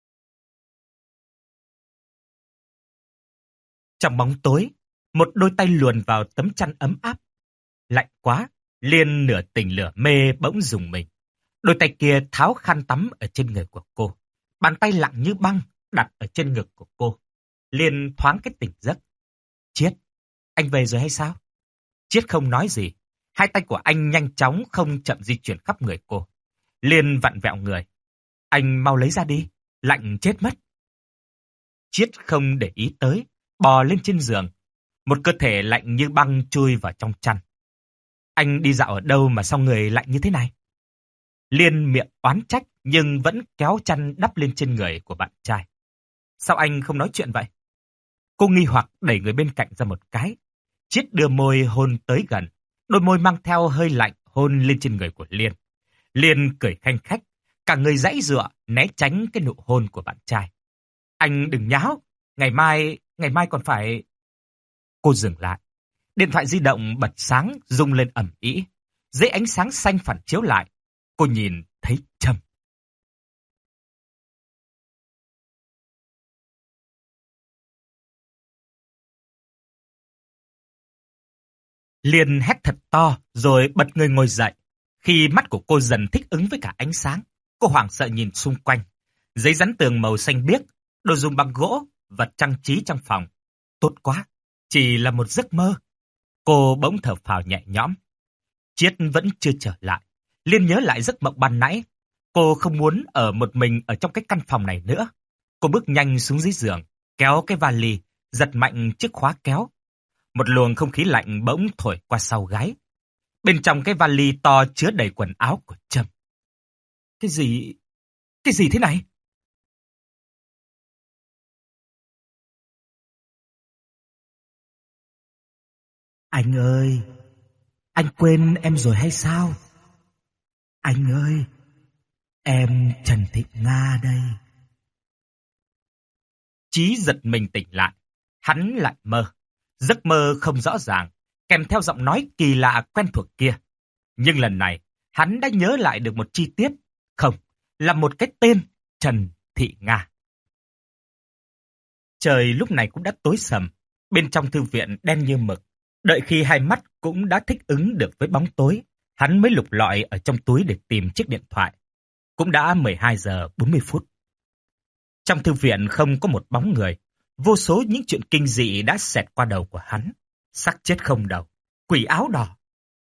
Trong bóng tối, một đôi tay luồn vào tấm chăn ấm áp. Lạnh quá, Liên nửa tỉnh nửa mê bỗng rùng mình. Đôi tay kia tháo khăn tắm ở trên người của cô. Bàn tay lặng như băng đặt ở trên ngực của cô. Liên thoáng cái tỉnh giấc. Chiết, anh về rồi hay sao? Chiết không nói gì. Hai tay của anh nhanh chóng không chậm di chuyển khắp người cô. Liên vặn vẹo người. Anh mau lấy ra đi, lạnh chết mất. Chiết không để ý tới, bò lên trên giường. Một cơ thể lạnh như băng chui vào trong chăn. Anh đi dạo ở đâu mà sao người lạnh như thế này? Liên miệng oán trách nhưng vẫn kéo chăn đắp lên trên người của bạn trai. Sao anh không nói chuyện vậy? Cô nghi hoặc đẩy người bên cạnh ra một cái. Chiết đưa môi hôn tới gần. Đôi môi mang theo hơi lạnh hôn lên trên người của Liên. Liên cười khanh khách, cả người giãy giụa né tránh cái nụ hôn của bạn trai. Anh đừng nháo, ngày mai, ngày mai còn phải... Cô dừng lại. Điện thoại di động bật sáng rung lên ầm ĩ. Dưới ánh sáng xanh phản chiếu lại, cô nhìn thấy Trâm. Liên hét thật to rồi bật người ngồi dậy. Khi mắt của cô dần thích ứng với cả ánh sáng, cô hoảng sợ nhìn xung quanh. Giấy dán tường màu xanh biếc, đồ dùng bằng gỗ, vật trang trí trong phòng. Tốt quá, chỉ là một giấc mơ. Cô bỗng thở phào nhẹ nhõm. Chiết vẫn chưa trở lại. Liên nhớ lại giấc mộng ban nãy. Cô không muốn ở một mình ở trong cái căn phòng này nữa. Cô bước nhanh xuống dưới giường, kéo cái vali, giật mạnh chiếc khóa kéo. Một luồng không khí lạnh bỗng thổi qua sau gáy. Bên trong cái vali to chứa đầy quần áo của Trâm. Cái gì? Cái gì thế này? Anh ơi! Anh quên em rồi hay sao? Anh ơi! Em Trần Thị Nga đây. Chí giật mình tỉnh lại. Hắn lại mơ. Giấc mơ không rõ ràng, kèm theo giọng nói kỳ lạ quen thuộc kia. Nhưng lần này, hắn đã nhớ lại được một chi tiết. Không, là một cái tên, Trần Thị Nga. Trời lúc này cũng đã tối sầm. Bên trong thư viện đen như mực. Đợi khi hai mắt cũng đã thích ứng được với bóng tối, hắn mới lục lọi ở trong túi để tìm chiếc điện thoại. Cũng đã mười hai giờ bốn mươi phút. Trong thư viện không có một bóng người. Vô số những chuyện kinh dị đã xẹt qua đầu của hắn. Xác chết không đầu, quỷ áo đỏ.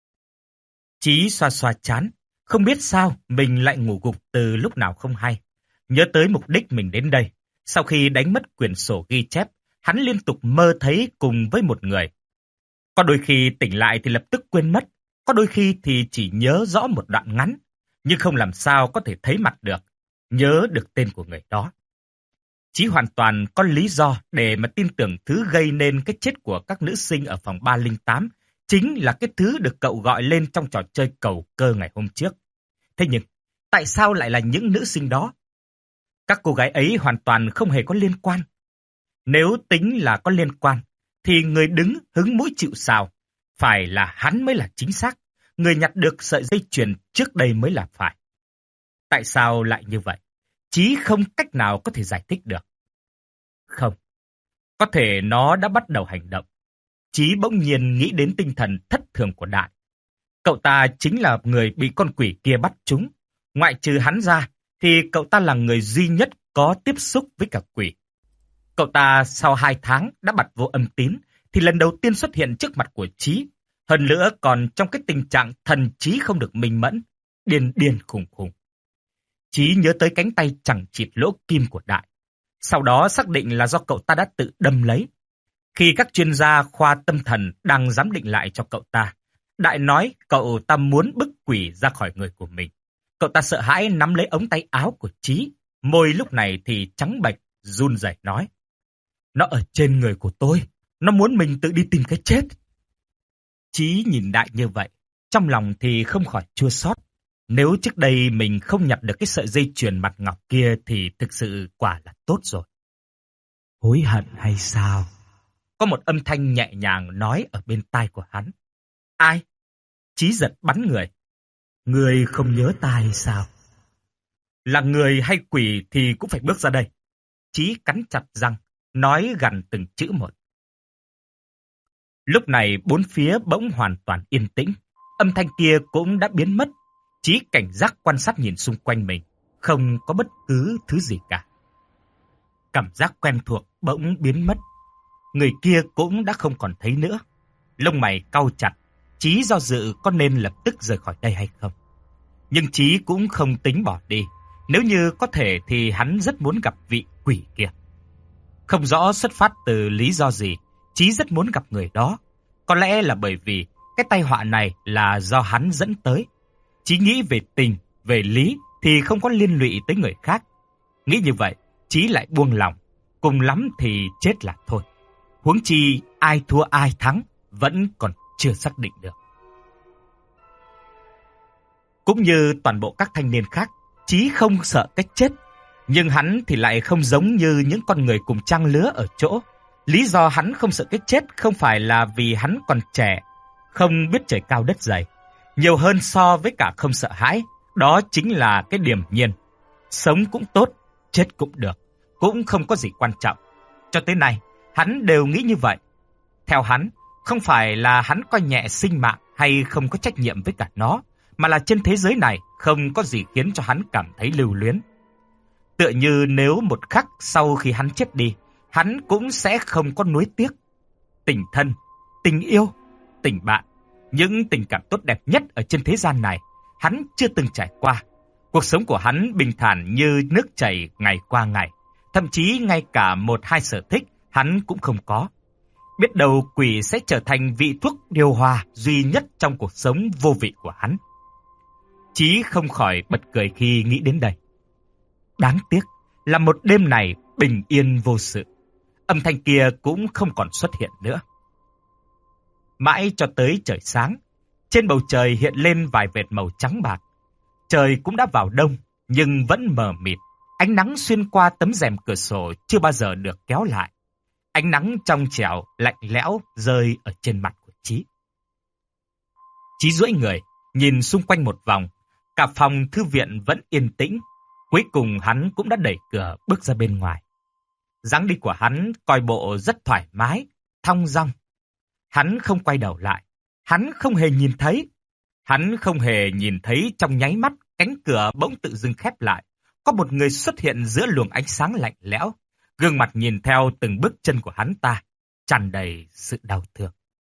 Chí xoa xoa chán, không biết sao mình lại ngủ gục từ lúc nào không hay. Nhớ tới mục đích mình đến đây. Sau khi đánh mất quyển sổ ghi chép, hắn liên tục mơ thấy cùng với một người. Có đôi khi tỉnh lại thì lập tức quên mất, có đôi khi thì chỉ nhớ rõ một đoạn ngắn, nhưng không làm sao có thể thấy mặt được, nhớ được tên của người đó. Chí hoàn toàn có lý do để mà tin tưởng thứ gây nên cái chết của các nữ sinh ở phòng ba linh tám chính là cái thứ được cậu gọi lên trong trò chơi cầu cơ ngày hôm trước. Thế nhưng, tại sao lại là những nữ sinh đó? Các cô gái ấy hoàn toàn không hề có liên quan. Nếu tính là có liên quan, thì người đứng hứng mũi chịu sào, phải là hắn mới là chính xác, người nhặt được sợi dây chuyền trước đây mới là phải. Tại sao lại như vậy? Chí không cách nào có thể giải thích được. Không, có thể nó đã bắt đầu hành động. Chí bỗng nhiên nghĩ đến tinh thần thất thường của Đại. Cậu ta chính là người bị con quỷ kia bắt trúng. Ngoại trừ hắn ra, thì cậu ta là người duy nhất có tiếp xúc với cả quỷ. Cậu ta sau hai tháng đã bặt vô âm tín, thì lần đầu tiên xuất hiện trước mặt của Chí. Hơn nữa còn trong cái tình trạng thần trí không được minh mẫn, điên điên khùng khùng. Chí nhớ tới cánh tay chẳng chịt lỗ kim của Đại. Sau đó xác định là do cậu ta đã tự đâm lấy. Khi các chuyên gia khoa tâm thần đang giám định lại cho cậu ta, Đại nói cậu ta muốn bức quỷ ra khỏi người của mình. Cậu ta sợ hãi nắm lấy ống tay áo của Chí, môi lúc này thì trắng bệch, run rẩy nói. Nó ở trên người của tôi, nó muốn mình tự đi tìm cái chết. Chí nhìn Đại như vậy, trong lòng thì không khỏi chua xót. Nếu trước đây mình không nhặt được cái sợi dây chuyền mặt ngọc kia thì thực sự quả là tốt rồi. Hối hận hay sao? Có một âm thanh nhẹ nhàng nói ở bên tai của hắn. Ai? Chí giật bắn người. Người không nhớ ta hay sao? Là người hay quỷ thì cũng phải bước ra đây. Chí cắn chặt răng, nói gằn từng chữ một. Lúc này bốn phía bỗng hoàn toàn yên tĩnh. Âm thanh kia cũng đã biến mất. Chí cảnh giác quan sát nhìn xung quanh mình, không có bất cứ thứ gì cả. Cảm giác quen thuộc bỗng biến mất. Người kia cũng đã không còn thấy nữa. Lông mày cau chặt, Chí do dự có nên lập tức rời khỏi đây hay không. Nhưng Chí cũng không tính bỏ đi. Nếu như có thể thì hắn rất muốn gặp vị quỷ kia. Không rõ xuất phát từ lý do gì, Chí rất muốn gặp người đó. Có lẽ là bởi vì cái tai họa này là do hắn dẫn tới. Chí nghĩ về tình, về lý thì không có liên lụy tới người khác. Nghĩ như vậy, Chí lại buông lòng. Cùng lắm thì chết là thôi. Huống chi ai thua ai thắng vẫn còn chưa xác định được. Cũng như toàn bộ các thanh niên khác, Chí không sợ cái chết. Nhưng hắn thì lại không giống như những con người cùng trang lứa ở chỗ. Lý do hắn không sợ cái chết không phải là vì hắn còn trẻ, không biết trời cao đất dày. Nhiều hơn so với cả không sợ hãi, đó chính là cái điềm nhiên. Sống cũng tốt, chết cũng được, cũng không có gì quan trọng. Cho tới nay, hắn đều nghĩ như vậy. Theo hắn, không phải là hắn coi nhẹ sinh mạng hay không có trách nhiệm với cả nó, mà là trên thế giới này không có gì khiến cho hắn cảm thấy lưu luyến. Tựa như nếu một khắc sau khi hắn chết đi, hắn cũng sẽ không có nuối tiếc. Tình thân, tình yêu, tình bạn, những tình cảm tốt đẹp nhất ở trên thế gian này, hắn chưa từng trải qua. Cuộc sống của hắn bình thản như nước chảy ngày qua ngày. Thậm chí ngay cả một hai sở thích hắn cũng không có. Biết đâu quỷ sẽ trở thành vị thuốc điều hòa duy nhất trong cuộc sống vô vị của hắn. Chí không khỏi bật cười khi nghĩ đến đây. Đáng tiếc là một đêm này bình yên vô sự. Âm thanh kia cũng không còn xuất hiện nữa. Mãi cho tới trời sáng, trên bầu trời hiện lên vài vệt màu trắng bạc. Trời cũng đã vào đông, nhưng vẫn mờ mịt. Ánh nắng xuyên qua tấm rèm cửa sổ chưa bao giờ được kéo lại. Ánh nắng trong trẻo, lạnh lẽo rơi ở trên mặt của Chí. Chí duỗi người, nhìn xung quanh một vòng. Cả phòng thư viện vẫn yên tĩnh. Cuối cùng hắn cũng đã đẩy cửa bước ra bên ngoài. Dáng đi của hắn coi bộ rất thoải mái, thong dong. Hắn không quay đầu lại. Hắn không hề nhìn thấy. Hắn không hề nhìn thấy trong nháy mắt cánh cửa bỗng tự dưng khép lại. Có một người xuất hiện giữa luồng ánh sáng lạnh lẽo. Gương mặt nhìn theo từng bước chân của hắn ta, tràn đầy sự đau thương.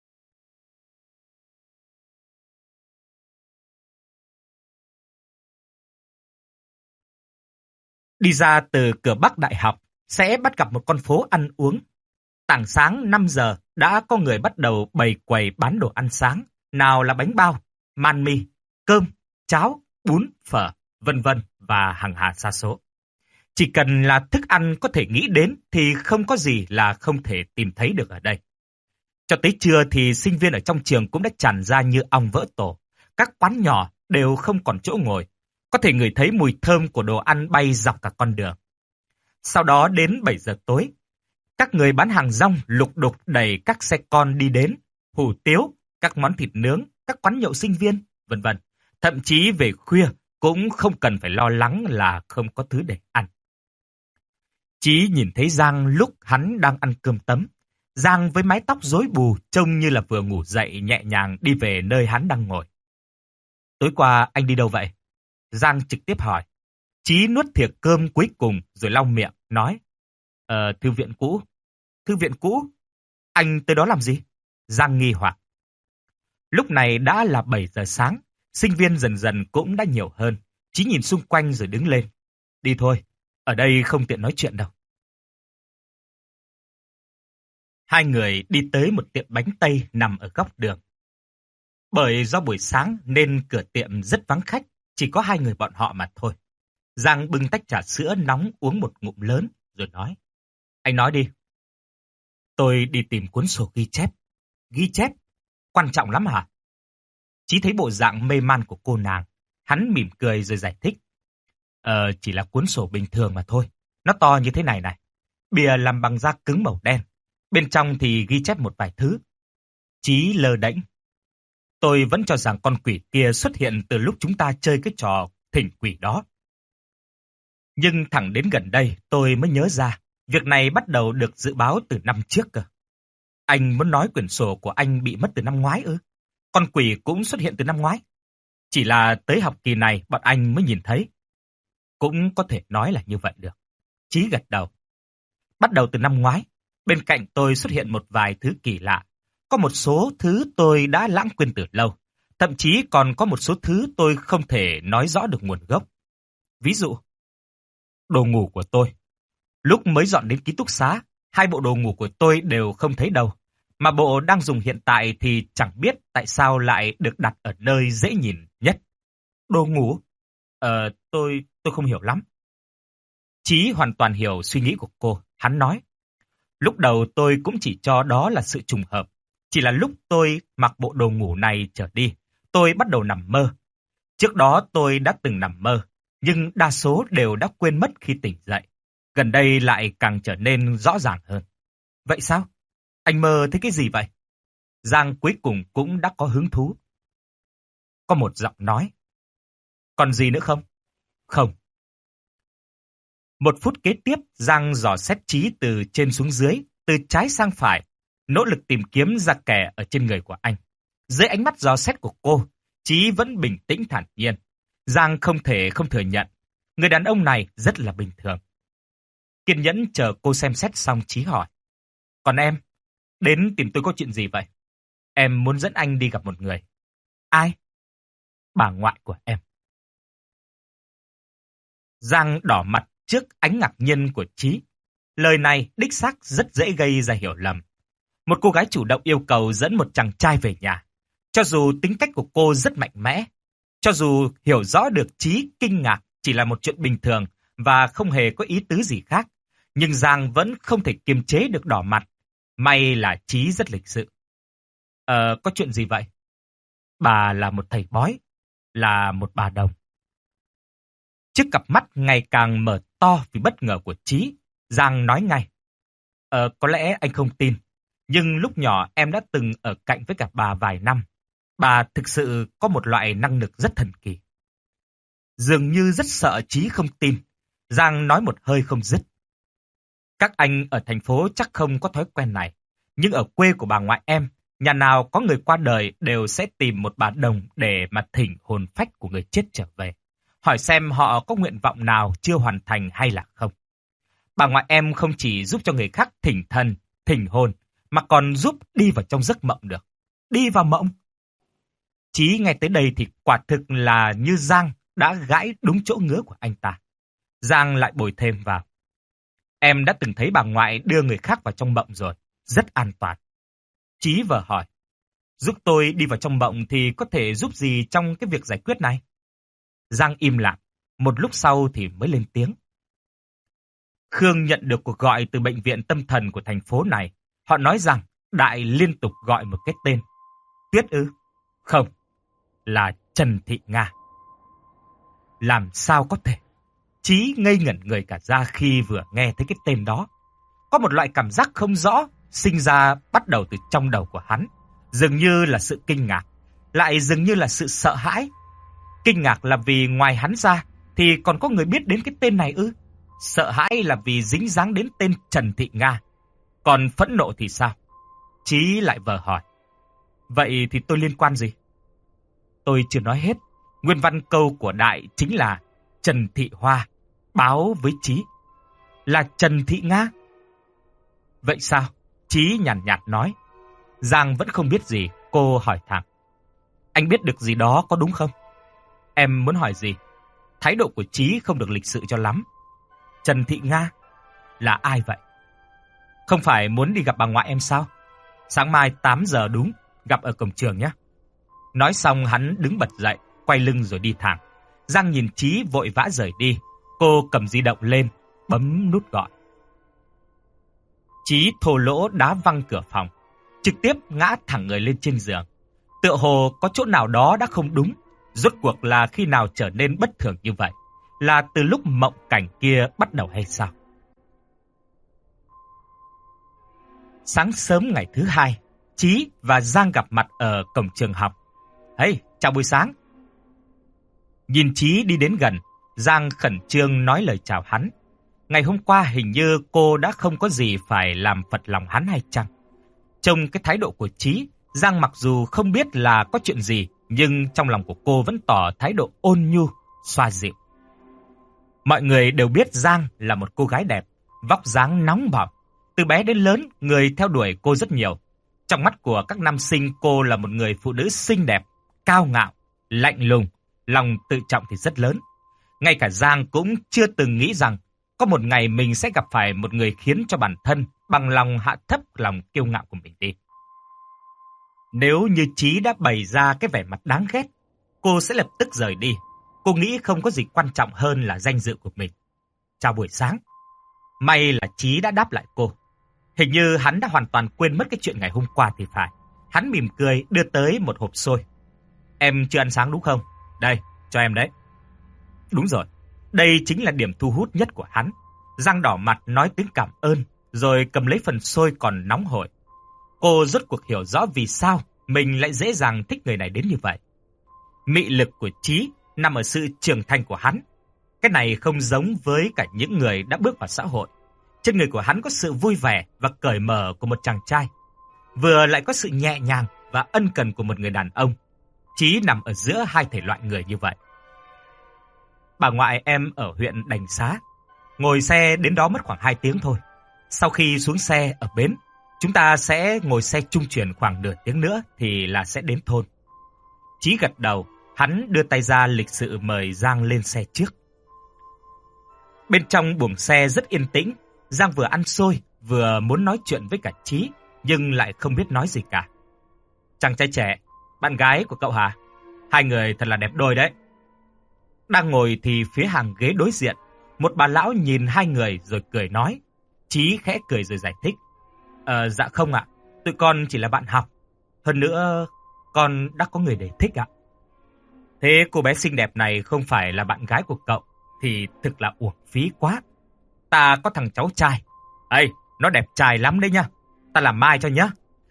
Đi ra từ cửa Bắc Đại học, sẽ bắt gặp một con phố ăn uống. Tảng sáng năm giờ đã có người bắt đầu bày quầy bán đồ ăn sáng. Nào là bánh bao, man mì, cơm, cháo, bún, phở, vân vân và hàng hà sa số. Chỉ cần là thức ăn có thể nghĩ đến thì không có gì là không thể tìm thấy được ở đây. Cho tới trưa thì sinh viên ở trong trường cũng đã tràn ra như ong vỡ tổ. Các quán nhỏ đều không còn chỗ ngồi. Có thể ngửi thấy mùi thơm của đồ ăn bay dọc cả con đường. Sau đó đến bảy giờ tối, các người bán hàng rong lục đục đẩy các xe con đi đến, hủ tiếu, các món thịt nướng, các quán nhậu sinh viên, vân vân. Thậm chí về khuya cũng không cần phải lo lắng là không có thứ để ăn. Chí nhìn thấy Giang lúc hắn đang ăn cơm tấm. Giang với mái tóc rối bù trông như là vừa ngủ dậy nhẹ nhàng đi về nơi hắn đang ngồi. Tối qua anh đi đâu vậy? Giang trực tiếp hỏi. Chí nuốt thìa cơm cuối cùng rồi lau miệng, nói. Ờ, thư viện cũ. Thư viện cũ? Anh tới đó làm gì? Giang nghi hoặc. Lúc này đã là bảy giờ sáng, sinh viên dần dần cũng đã nhiều hơn. Chí nhìn xung quanh rồi đứng lên. Đi thôi, ở đây không tiện nói chuyện đâu. Hai người đi tới một tiệm bánh Tây nằm ở góc đường. Bởi do buổi sáng nên cửa tiệm rất vắng khách, chỉ có hai người bọn họ mà thôi. Giang bưng tách trà sữa nóng uống một ngụm lớn rồi nói. Anh nói đi. Tôi đi tìm cuốn sổ ghi chép. Ghi chép? Quan trọng lắm hả? Chí thấy bộ dạng mê man của cô nàng. Hắn mỉm cười rồi giải thích. Ờ, chỉ là cuốn sổ bình thường mà thôi. Nó to như thế này này. Bìa làm bằng da cứng màu đen. Bên trong thì ghi chép một vài thứ. Chí lơ đễnh. Tôi vẫn cho rằng con quỷ kia xuất hiện từ lúc chúng ta chơi cái trò thỉnh quỷ đó. Nhưng thẳng đến gần đây tôi mới nhớ ra, việc này bắt đầu được dự báo từ năm trước cơ. Anh muốn nói quyển sổ của anh bị mất từ năm ngoái ư? Con quỷ cũng xuất hiện từ năm ngoái. Chỉ là tới học kỳ này bọn anh mới nhìn thấy. Cũng có thể nói là như vậy được. Chí gật đầu. Bắt đầu từ năm ngoái, bên cạnh tôi xuất hiện một vài thứ kỳ lạ. Có một số thứ tôi đã lãng quên từ lâu. Thậm chí còn có một số thứ tôi không thể nói rõ được nguồn gốc. Ví dụ, đồ ngủ của tôi. Lúc mới dọn đến ký túc xá, hai bộ đồ ngủ của tôi đều không thấy đâu. Mà bộ đang dùng hiện tại thì chẳng biết tại sao lại được đặt ở nơi dễ nhìn nhất. Đồ ngủ? Ờ, tôi, tôi không hiểu lắm. Chí hoàn toàn hiểu suy nghĩ của cô. Hắn nói, lúc đầu tôi cũng chỉ cho đó là sự trùng hợp. Chỉ là lúc tôi mặc bộ đồ ngủ này trở đi, tôi bắt đầu nằm mơ. Trước đó tôi đã từng nằm mơ, nhưng đa số đều đã quên mất khi tỉnh dậy. Gần đây lại càng trở nên rõ ràng hơn. Vậy sao? Anh mơ thấy cái gì vậy? Giang cuối cùng cũng đã có hứng thú. Có một giọng nói. Còn gì nữa không? Không. Một phút kế tiếp, Giang dò xét Chí từ trên xuống dưới, từ trái sang phải, nỗ lực tìm kiếm ra kẻ ở trên người của anh. Dưới ánh mắt dò xét của cô, Chí vẫn bình tĩnh thản nhiên. Giang không thể không thừa nhận, người đàn ông này rất là bình thường. Kiên nhẫn chờ cô xem xét xong, Chí hỏi. Còn em, đến tìm tôi có chuyện gì vậy? Em muốn dẫn anh đi gặp một người. Ai? Bà ngoại của em. Giang đỏ mặt trước ánh ngạc nhiên của Chí. Lời này đích xác rất dễ gây ra hiểu lầm. Một cô gái chủ động yêu cầu dẫn một chàng trai về nhà. Cho dù tính cách của cô rất mạnh mẽ, cho dù hiểu rõ được Chí kinh ngạc chỉ là một chuyện bình thường và không hề có ý tứ gì khác, nhưng Giang vẫn không thể kiềm chế được đỏ mặt. May là Chí rất lịch sự. Ờ, có chuyện gì vậy? Bà là một thầy bói, là một bà đồng. Trước cặp mắt ngày càng mở to vì bất ngờ của Chí, Giang nói ngay. Ờ, có lẽ anh không tin, nhưng lúc nhỏ em đã từng ở cạnh với cả bà vài năm. Bà thực sự có một loại năng lực rất thần kỳ. Dường như rất sợ Chí không tin, Giang nói một hơi không dứt. Các anh ở thành phố chắc không có thói quen này, nhưng ở quê của bà ngoại em, nhà nào có người qua đời đều sẽ tìm một bà đồng để mà thỉnh hồn phách của người chết trở về. Hỏi xem họ có nguyện vọng nào chưa hoàn thành hay là không. Bà ngoại em không chỉ giúp cho người khác thỉnh thần, thỉnh hồn, mà còn giúp đi vào trong giấc mộng được. Đi vào mộng? Chí nghe tới đây thì quả thực là như Giang đã gãi đúng chỗ ngứa của anh ta. Giang lại bồi thêm vào. Em đã từng thấy bà ngoại đưa người khác vào trong mộng rồi, rất an toàn. Chí vờ hỏi, giúp tôi đi vào trong mộng thì có thể giúp gì trong cái việc giải quyết này? Giang im lặng, một lúc sau thì mới lên tiếng. Khương nhận được cuộc gọi từ bệnh viện tâm thần của thành phố này. Họ nói rằng Đại liên tục gọi một cái tên. Tuyết ư? Không, là Trần Thị Nga. Làm sao có thể? Chí ngây ngẩn người cả ra khi vừa nghe thấy cái tên đó. Có một loại cảm giác không rõ sinh ra bắt đầu từ trong đầu của hắn. Dường như là sự kinh ngạc, lại dường như là sự sợ hãi. Kinh ngạc là vì ngoài hắn ra thì còn có người biết đến cái tên này ư? Sợ hãi là vì dính dáng đến tên Trần Thị Nga. Còn phẫn nộ thì sao? Chí lại vờ hỏi. Vậy thì tôi liên quan gì? Tôi chưa nói hết. Nguyên văn câu của Đại chính là Trần Thị Hoa báo với Chí là Trần Thị Nga. Vậy sao? Chí nhàn nhạt, nhạt nói. Giang vẫn không biết gì, cô hỏi thẳng. Anh biết được gì đó có đúng không? Em muốn hỏi gì? Thái độ của Chí không được lịch sự cho lắm. Trần Thị Nga là ai vậy? Không phải muốn đi gặp bà ngoại em sao? Sáng mai tám giờ đúng, gặp ở cổng trường nhé. Nói xong hắn đứng bật dậy, quay lưng rồi đi thẳng. Giang nhìn Chí vội vã rời đi. Cô cầm di động lên, bấm nút gọi. Chí thô lỗ đá văng cửa phòng, trực tiếp ngã thẳng người lên trên giường. Tựa hồ có chỗ nào đó đã không đúng, rốt cuộc là khi nào trở nên bất thường như vậy? Là từ lúc mộng cảnh kia bắt đầu hay sao? Sáng sớm ngày thứ hai, Chí và Giang gặp mặt ở cổng trường học. Hey, chào buổi sáng. Nhìn Chí đi đến gần, Giang khẩn trương nói lời chào hắn. Ngày hôm qua hình như cô đã không có gì phải làm phật lòng hắn hay chăng? Trong cái thái độ của Chí, Giang mặc dù không biết là có chuyện gì, nhưng trong lòng của cô vẫn tỏ thái độ ôn nhu, xoa dịu. Mọi người đều biết Giang là một cô gái đẹp, vóc dáng nóng bỏng. Từ bé đến lớn, người theo đuổi cô rất nhiều. Trong mắt của các nam sinh, cô là một người phụ nữ xinh đẹp, cao ngạo, lạnh lùng, lòng tự trọng thì rất lớn. Ngay cả Giang cũng chưa từng nghĩ rằng có một ngày mình sẽ gặp phải một người khiến cho bản thân bằng lòng hạ thấp lòng kiêu ngạo của mình đi. Nếu như Chí đã bày ra cái vẻ mặt đáng ghét, cô sẽ lập tức rời đi. Cô nghĩ không có gì quan trọng hơn là danh dự của mình. Chào buổi sáng. May là Chí đã đáp lại cô. Hình như hắn đã hoàn toàn quên mất cái chuyện ngày hôm qua thì phải. Hắn mỉm cười đưa tới một hộp xôi. Em chưa ăn sáng đúng không? Đây, cho em đấy. Đúng rồi, đây chính là điểm thu hút nhất của hắn. Giang đỏ mặt nói tiếng cảm ơn, rồi cầm lấy phần xôi còn nóng hổi. Cô rốt cuộc hiểu rõ vì sao mình lại dễ dàng thích người này đến như vậy. Mị lực của Chí nằm ở sự trưởng thành của hắn. Cái này không giống với cả những người đã bước vào xã hội. Trên người của hắn có sự vui vẻ và cởi mở của một chàng trai, vừa lại có sự nhẹ nhàng và ân cần của một người đàn ông. Chí nằm ở giữa hai thể loại người như vậy. Bà ngoại em ở huyện Đành Xá. Ngồi xe đến đó mất khoảng hai tiếng thôi. Sau khi xuống xe ở bến, chúng ta sẽ ngồi xe trung chuyển khoảng nửa tiếng nữa thì là sẽ đến thôn. Chí gật đầu, hắn đưa tay ra lịch sự mời Giang lên xe trước. Bên trong buồng xe rất yên tĩnh, Giang vừa ăn xôi, vừa muốn nói chuyện với cả Chí, nhưng lại không biết nói gì cả. Chàng trai trẻ, bạn gái của cậu hả? Hai người thật là đẹp đôi đấy. Đang ngồi thì phía hàng ghế đối diện, một bà lão nhìn hai người rồi cười nói. Chí khẽ cười rồi giải thích. Ờ, dạ không ạ, tụi con chỉ là bạn học. Hơn nữa, con đã có người để thích ạ. Thế cô bé xinh đẹp này không phải là bạn gái của cậu, thì thực là uổng phí quá. Ta có thằng cháu trai. Ê, nó đẹp trai lắm đấy nhá. Ta làm mai cho nhá.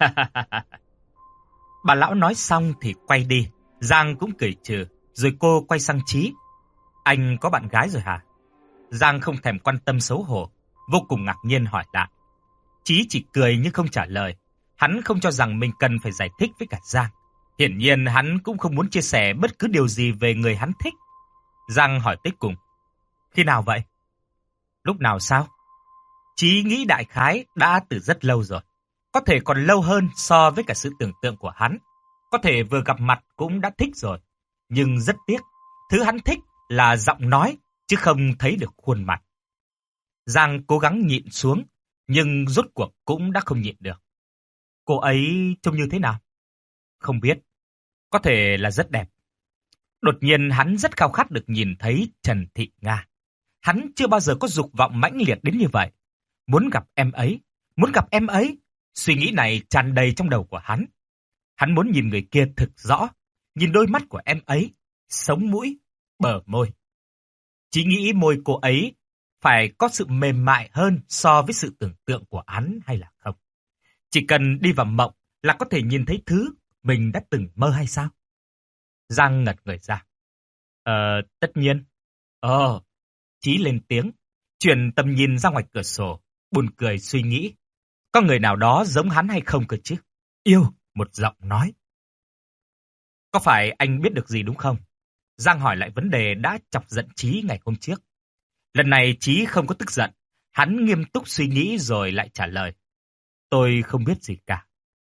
Bà lão nói xong thì quay đi. Giang cũng cười trừ, rồi cô quay sang Chí. Anh có bạn gái rồi hả? Giang không thèm quan tâm xấu hổ, vô cùng ngạc nhiên hỏi lại. Chí chỉ cười nhưng không trả lời. Hắn không cho rằng mình cần phải giải thích với cả Giang. Hiển nhiên hắn cũng không muốn chia sẻ bất cứ điều gì về người hắn thích. Giang hỏi tới cùng. Khi nào vậy? Lúc nào sao? Chí nghĩ đại khái đã từ rất lâu rồi. Có thể còn lâu hơn so với cả sự tưởng tượng của hắn. Có thể vừa gặp mặt cũng đã thích rồi. Nhưng rất tiếc, thứ hắn thích là giọng nói, chứ không thấy được khuôn mặt. Giang cố gắng nhịn xuống, nhưng rốt cuộc cũng đã không nhịn được. Cô ấy trông như thế nào? Không biết. Có thể là rất đẹp. Đột nhiên hắn rất khao khát được nhìn thấy Trần Thị Nga. Hắn chưa bao giờ có dục vọng mãnh liệt đến như vậy. Muốn gặp em ấy, muốn gặp em ấy. Suy nghĩ này tràn đầy trong đầu của hắn. Hắn muốn nhìn người kia thực rõ, nhìn đôi mắt của em ấy, sống mũi, bờ môi. Chỉ nghĩ môi cô ấy phải có sự mềm mại hơn so với sự tưởng tượng của hắn hay là không. Chỉ cần đi vào mộng là có thể nhìn thấy thứ mình đã từng mơ hay sao? Giang ngật người ra. Ờ, tất nhiên. Ờ, Chí lên tiếng, chuyển tầm nhìn ra ngoài cửa sổ, buồn cười suy nghĩ. Có người nào đó giống hắn hay không cơ chứ? Yêu, một giọng nói. Có phải anh biết được gì đúng không? Giang hỏi lại vấn đề đã chọc giận Chí ngày hôm trước. Lần này Chí không có tức giận, hắn nghiêm túc suy nghĩ rồi lại trả lời. Tôi không biết gì cả.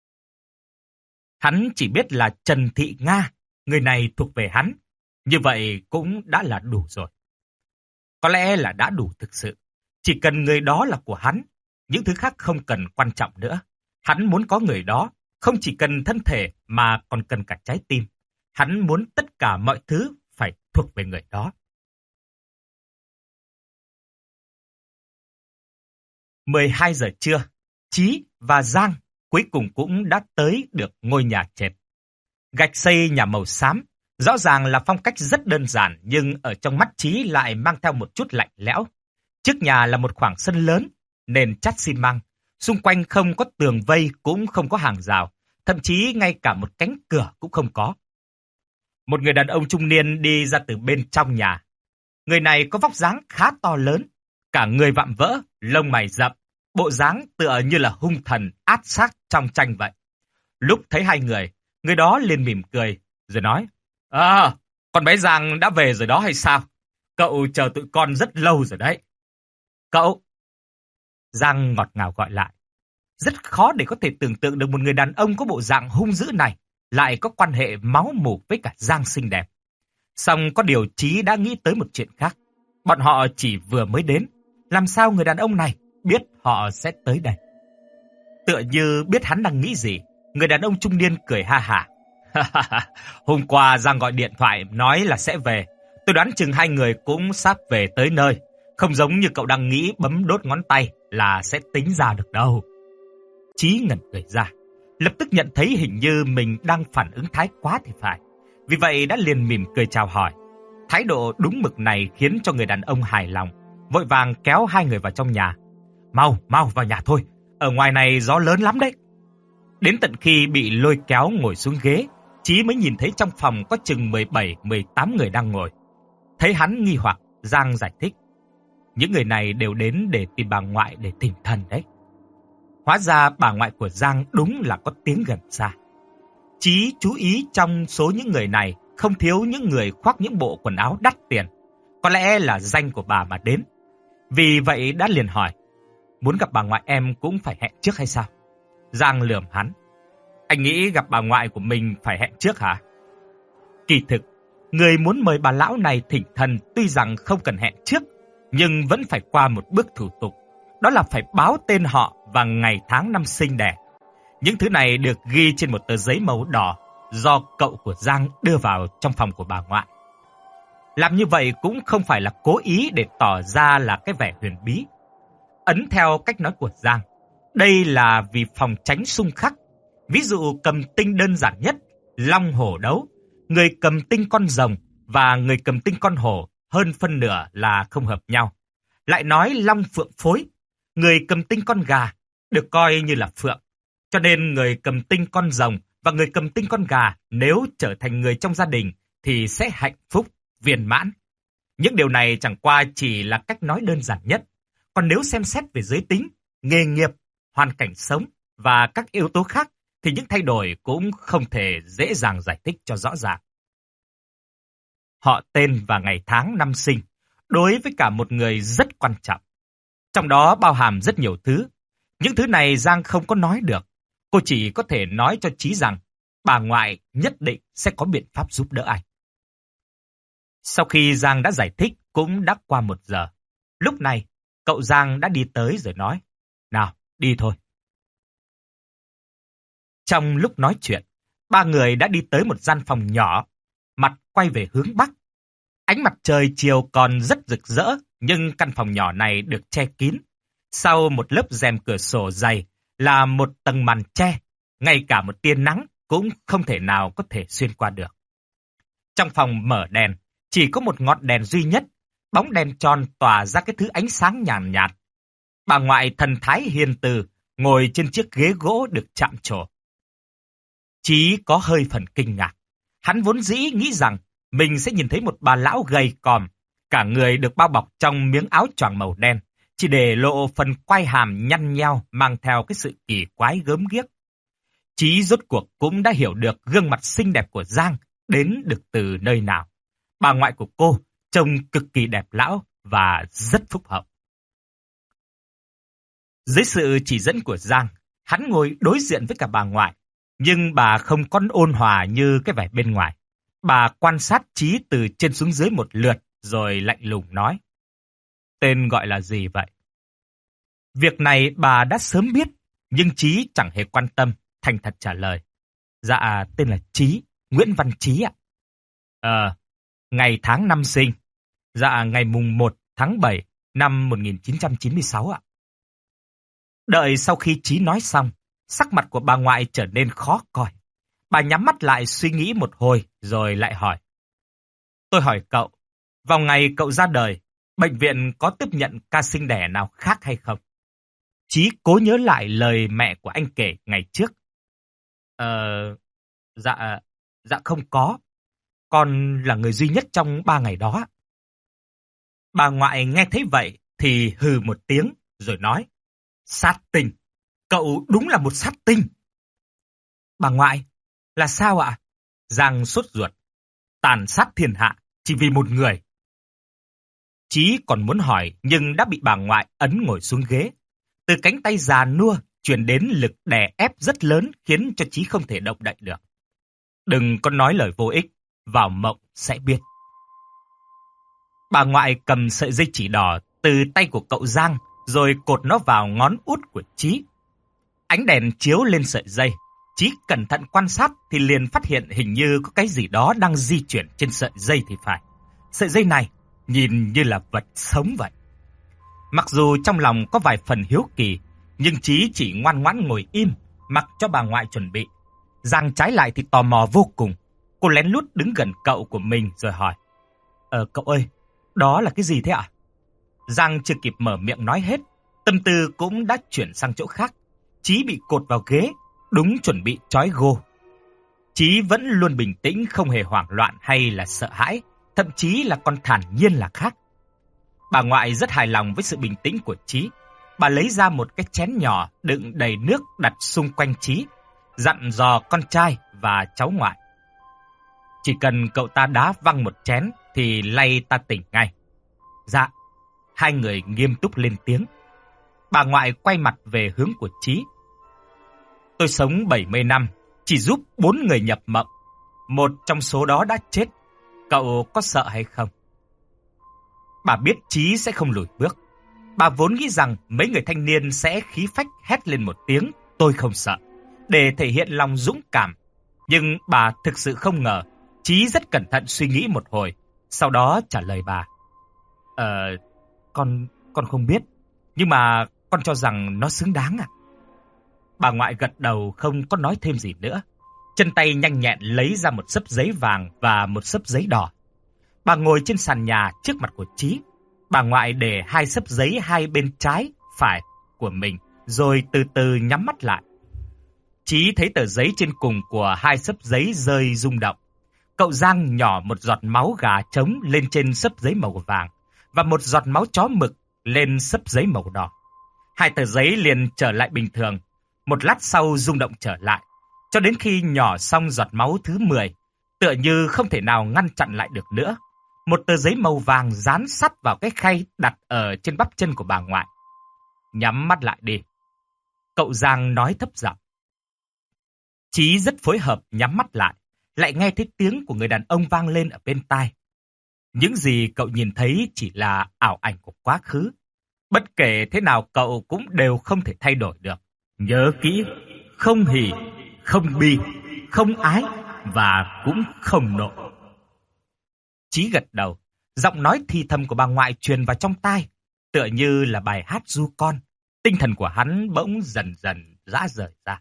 Hắn chỉ biết là Trần Thị Nga, người này thuộc về hắn. Như vậy cũng đã là đủ rồi. Có lẽ là đã đủ thực sự. Chỉ cần người đó là của hắn, những thứ khác không cần quan trọng nữa. Hắn muốn có người đó, không chỉ cần thân thể mà còn cần cả trái tim. Hắn muốn tất cả mọi thứ phải thuộc về người đó. mười hai giờ trưa, Chí và Giang cuối cùng cũng đã tới được ngôi nhà trệt. Gạch xây nhà màu xám, rõ ràng là phong cách rất đơn giản nhưng ở trong mắt Chí lại mang theo một chút lạnh lẽo. Trước nhà là một khoảng sân lớn, nền chát xi măng, xung quanh không có tường vây cũng không có hàng rào, thậm chí ngay cả một cánh cửa cũng không có. Một người đàn ông trung niên đi ra từ bên trong nhà. Người này có vóc dáng khá to lớn, cả người vạm vỡ, lông mày rậm, bộ dáng tựa như là hung thần át sát trong tranh vậy. Lúc thấy hai người, người đó liền mỉm cười, rồi nói, À, con bé Giang đã về rồi đó hay sao? Cậu chờ tụi con rất lâu rồi đấy. Cậu! Giang ngọt ngào gọi lại. Rất khó để có thể tưởng tượng được một người đàn ông có bộ dạng hung dữ này lại có quan hệ máu mủ với cả Giang xinh đẹp. Song có điều Chí đã nghĩ tới một chuyện khác. Bọn họ chỉ vừa mới đến. Làm sao người đàn ông này biết họ sẽ tới đây? Tựa như biết hắn đang nghĩ gì, người đàn ông trung niên cười ha hả. Hôm qua Giang gọi điện thoại nói là sẽ về. Tôi đoán chừng hai người cũng sắp về tới nơi. Không giống như cậu đang nghĩ bấm đốt ngón tay là sẽ tính ra được đâu. Chí ngẩn người ra, lập tức nhận thấy hình như mình đang phản ứng thái quá thì phải. Vì vậy đã liền mỉm cười chào hỏi. Thái độ đúng mực này khiến cho người đàn ông hài lòng, vội vàng kéo hai người vào trong nhà. Mau, mau vào nhà thôi, ở ngoài này gió lớn lắm đấy. Đến tận khi bị lôi kéo ngồi xuống ghế, Chí mới nhìn thấy trong phòng có chừng mười bảy mười tám người đang ngồi. Thấy hắn nghi hoặc, Giang giải thích. Những người này đều đến để tìm bà ngoại để tìm thần đấy. Hóa ra bà ngoại của Giang đúng là có tiếng gần xa. Chí chú ý trong số những người này không thiếu những người khoác những bộ quần áo đắt tiền. Có lẽ là danh của bà mà đến. Vì vậy đã liền hỏi, muốn gặp bà ngoại em cũng phải hẹn trước hay sao? Giang lườm hắn. Anh nghĩ gặp bà ngoại của mình phải hẹn trước hả? Kỳ thực, người muốn mời bà lão này thỉnh thần tuy rằng không cần hẹn trước, nhưng vẫn phải qua một bước thủ tục. Đó là phải báo tên họ và ngày tháng năm sinh đẻ. Những thứ này được ghi trên một tờ giấy màu đỏ do cậu của Giang đưa vào trong phòng của bà ngoại. Làm như vậy cũng không phải là cố ý để tỏ ra là cái vẻ huyền bí. Ấn theo cách nói của Giang, đây là vì phòng tránh xung khắc. Ví dụ cầm tinh đơn giản nhất, long hổ đấu, người cầm tinh con rồng và người cầm tinh con hổ hơn phân nửa là không hợp nhau. Lại nói long phượng phối, người cầm tinh con gà được coi như là phượng. Cho nên người cầm tinh con rồng và người cầm tinh con gà nếu trở thành người trong gia đình thì sẽ hạnh phúc, viên mãn. Những điều này chẳng qua chỉ là cách nói đơn giản nhất. Còn nếu xem xét về giới tính, nghề nghiệp, hoàn cảnh sống và các yếu tố khác thì những thay đổi cũng không thể dễ dàng giải thích cho rõ ràng. Họ tên và ngày tháng năm sinh đối với cả một người rất quan trọng. Trong đó bao hàm rất nhiều thứ. Những thứ này Giang không có nói được. Cô chỉ có thể nói cho Chí rằng bà ngoại nhất định sẽ có biện pháp giúp đỡ anh. Sau khi Giang đã giải thích cũng đã qua một giờ. Lúc này, cậu Giang đã đi tới rồi nói, nào, đi thôi. Trong lúc nói chuyện, ba người đã đi tới một gian phòng nhỏ, mặt quay về hướng Bắc. Ánh mặt trời chiều còn rất rực rỡ, nhưng căn phòng nhỏ này được che kín. Sau một lớp rèm cửa sổ dày là một tầng màn che, ngay cả một tia nắng cũng không thể nào có thể xuyên qua được. Trong phòng mở đèn, chỉ có một ngọn đèn duy nhất, bóng đèn tròn tỏa ra cái thứ ánh sáng nhàn nhạt, nhạt. Bà ngoại thần thái hiền từ, ngồi trên chiếc ghế gỗ được chạm trổ. Chí có hơi phần kinh ngạc. Hắn vốn dĩ nghĩ rằng mình sẽ nhìn thấy một bà lão gầy còm, cả người được bao bọc trong miếng áo choàng màu đen, chỉ để lộ phần quai hàm nhăn nheo mang theo cái sự kỳ quái gớm ghiếc. Chí rốt cuộc cũng đã hiểu được gương mặt xinh đẹp của Giang đến được từ nơi nào. Bà ngoại của cô trông cực kỳ đẹp lão và rất phúc hậu. Dưới sự chỉ dẫn của Giang, hắn ngồi đối diện với cả bà ngoại, nhưng bà không có ôn hòa như cái vẻ bên ngoài. Bà quan sát Chí từ trên xuống dưới một lượt rồi lạnh lùng nói, tên gọi là gì vậy? Việc này bà đã sớm biết, nhưng Chí chẳng hề quan tâm, thành thật trả lời. Dạ, tên là Chí, Nguyễn Văn Chí ạ. Ờ, ngày tháng năm sinh. Dạ, ngày mùng một tháng bảy năm một nghìn chín trăm chín mươi sáu ạ. Đợi sau khi Chí nói xong, sắc mặt của bà ngoại trở nên khó coi. Bà nhắm mắt lại suy nghĩ một hồi rồi lại hỏi. Tôi hỏi cậu, vào ngày cậu ra đời, bệnh viện có tiếp nhận ca sinh đẻ nào khác hay không? Chí cố nhớ lại lời mẹ của anh kể ngày trước. Ờ, dạ, dạ không có. Con là người duy nhất trong ba ngày đó. Bà ngoại nghe thấy vậy thì hừ một tiếng rồi nói. Sát tinh, cậu đúng là một sát tinh. Bà ngoại, là sao ạ? Giang sốt ruột. Tàn sát thiên hạ chỉ vì một người. Chí còn muốn hỏi nhưng đã bị bà ngoại ấn ngồi xuống ghế. Từ cánh tay già nua truyền đến lực đè ép rất lớn khiến cho Chí không thể động đậy được. Đừng có nói lời vô ích, vào mộng sẽ biết. Bà ngoại cầm sợi dây chỉ đỏ từ tay của cậu Giang rồi cột nó vào ngón út của Chí. Ánh đèn chiếu lên sợi dây. Chí cẩn thận quan sát thì liền phát hiện hình như có cái gì đó đang di chuyển trên sợi dây thì phải. Sợi dây này nhìn như là vật sống vậy. Mặc dù trong lòng có vài phần hiếu kỳ, nhưng Chí chỉ ngoan ngoãn ngồi im, mặc cho bà ngoại chuẩn bị. Giang trái lại thì tò mò vô cùng. Cô lén lút đứng gần cậu của mình rồi hỏi. Ờ cậu ơi, đó là cái gì thế ạ? Giang chưa kịp mở miệng nói hết, tâm tư cũng đã chuyển sang chỗ khác. Chí bị cột vào ghế, đúng chuẩn bị trói gô. Chí vẫn luôn bình tĩnh, không hề hoảng loạn hay là sợ hãi, thậm chí là còn thản nhiên là khác. Bà ngoại rất hài lòng với sự bình tĩnh của Chí. Bà lấy ra một cái chén nhỏ đựng đầy nước đặt xung quanh Chí, dặn dò con trai và cháu ngoại. Chỉ cần cậu ta đá văng một chén thì lay ta tỉnh ngay. Dạ, hai người nghiêm túc lên tiếng. Bà ngoại quay mặt về hướng của Chí. Tôi sống bảy mươi năm, chỉ giúp bốn người nhập mộng. Một trong số đó đã chết. Cậu có sợ hay không? Bà biết Chí sẽ không lùi bước. Bà vốn nghĩ rằng mấy người thanh niên sẽ khí phách hét lên một tiếng tôi không sợ, để thể hiện lòng dũng cảm. Nhưng bà thực sự không ngờ. Chí rất cẩn thận suy nghĩ một hồi, sau đó trả lời bà. Ờ, con, con không biết, nhưng mà con cho rằng nó xứng đáng ạ. Bà ngoại gật đầu không có nói thêm gì nữa. Chân tay nhanh nhẹn lấy ra một xấp giấy vàng và một xấp giấy đỏ. Bà ngồi trên sàn nhà trước mặt của Chí. Bà ngoại để hai xấp giấy hai bên trái, phải của mình, rồi từ từ nhắm mắt lại. Chí thấy tờ giấy trên cùng của hai xấp giấy rơi rung động. Cậu Giang nhỏ một giọt máu gà trống lên trên xấp giấy màu vàng và một giọt máu chó mực lên xấp giấy màu đỏ. Hai tờ giấy liền trở lại bình thường. Một lát sau rung động trở lại, cho đến khi nhỏ xong giọt máu thứ mười, tựa như không thể nào ngăn chặn lại được nữa. Một tờ giấy màu vàng dán sắt vào cái khay đặt ở trên bắp chân của bà ngoại. Nhắm mắt lại đi. Cậu Giang nói thấp giọng. Chí rất phối hợp nhắm mắt lại, lại nghe thấy tiếng của người đàn ông vang lên ở bên tai. Những gì cậu nhìn thấy chỉ là ảo ảnh của quá khứ. Bất kể thế nào cậu cũng đều không thể thay đổi được. Nhớ kỹ, không hỉ, không bi, không ái và cũng không nộ. Chí gật đầu, giọng nói thì thầm của bà ngoại truyền vào trong tai, tựa như là bài hát ru con. Tinh thần của hắn bỗng dần dần rã rời ra.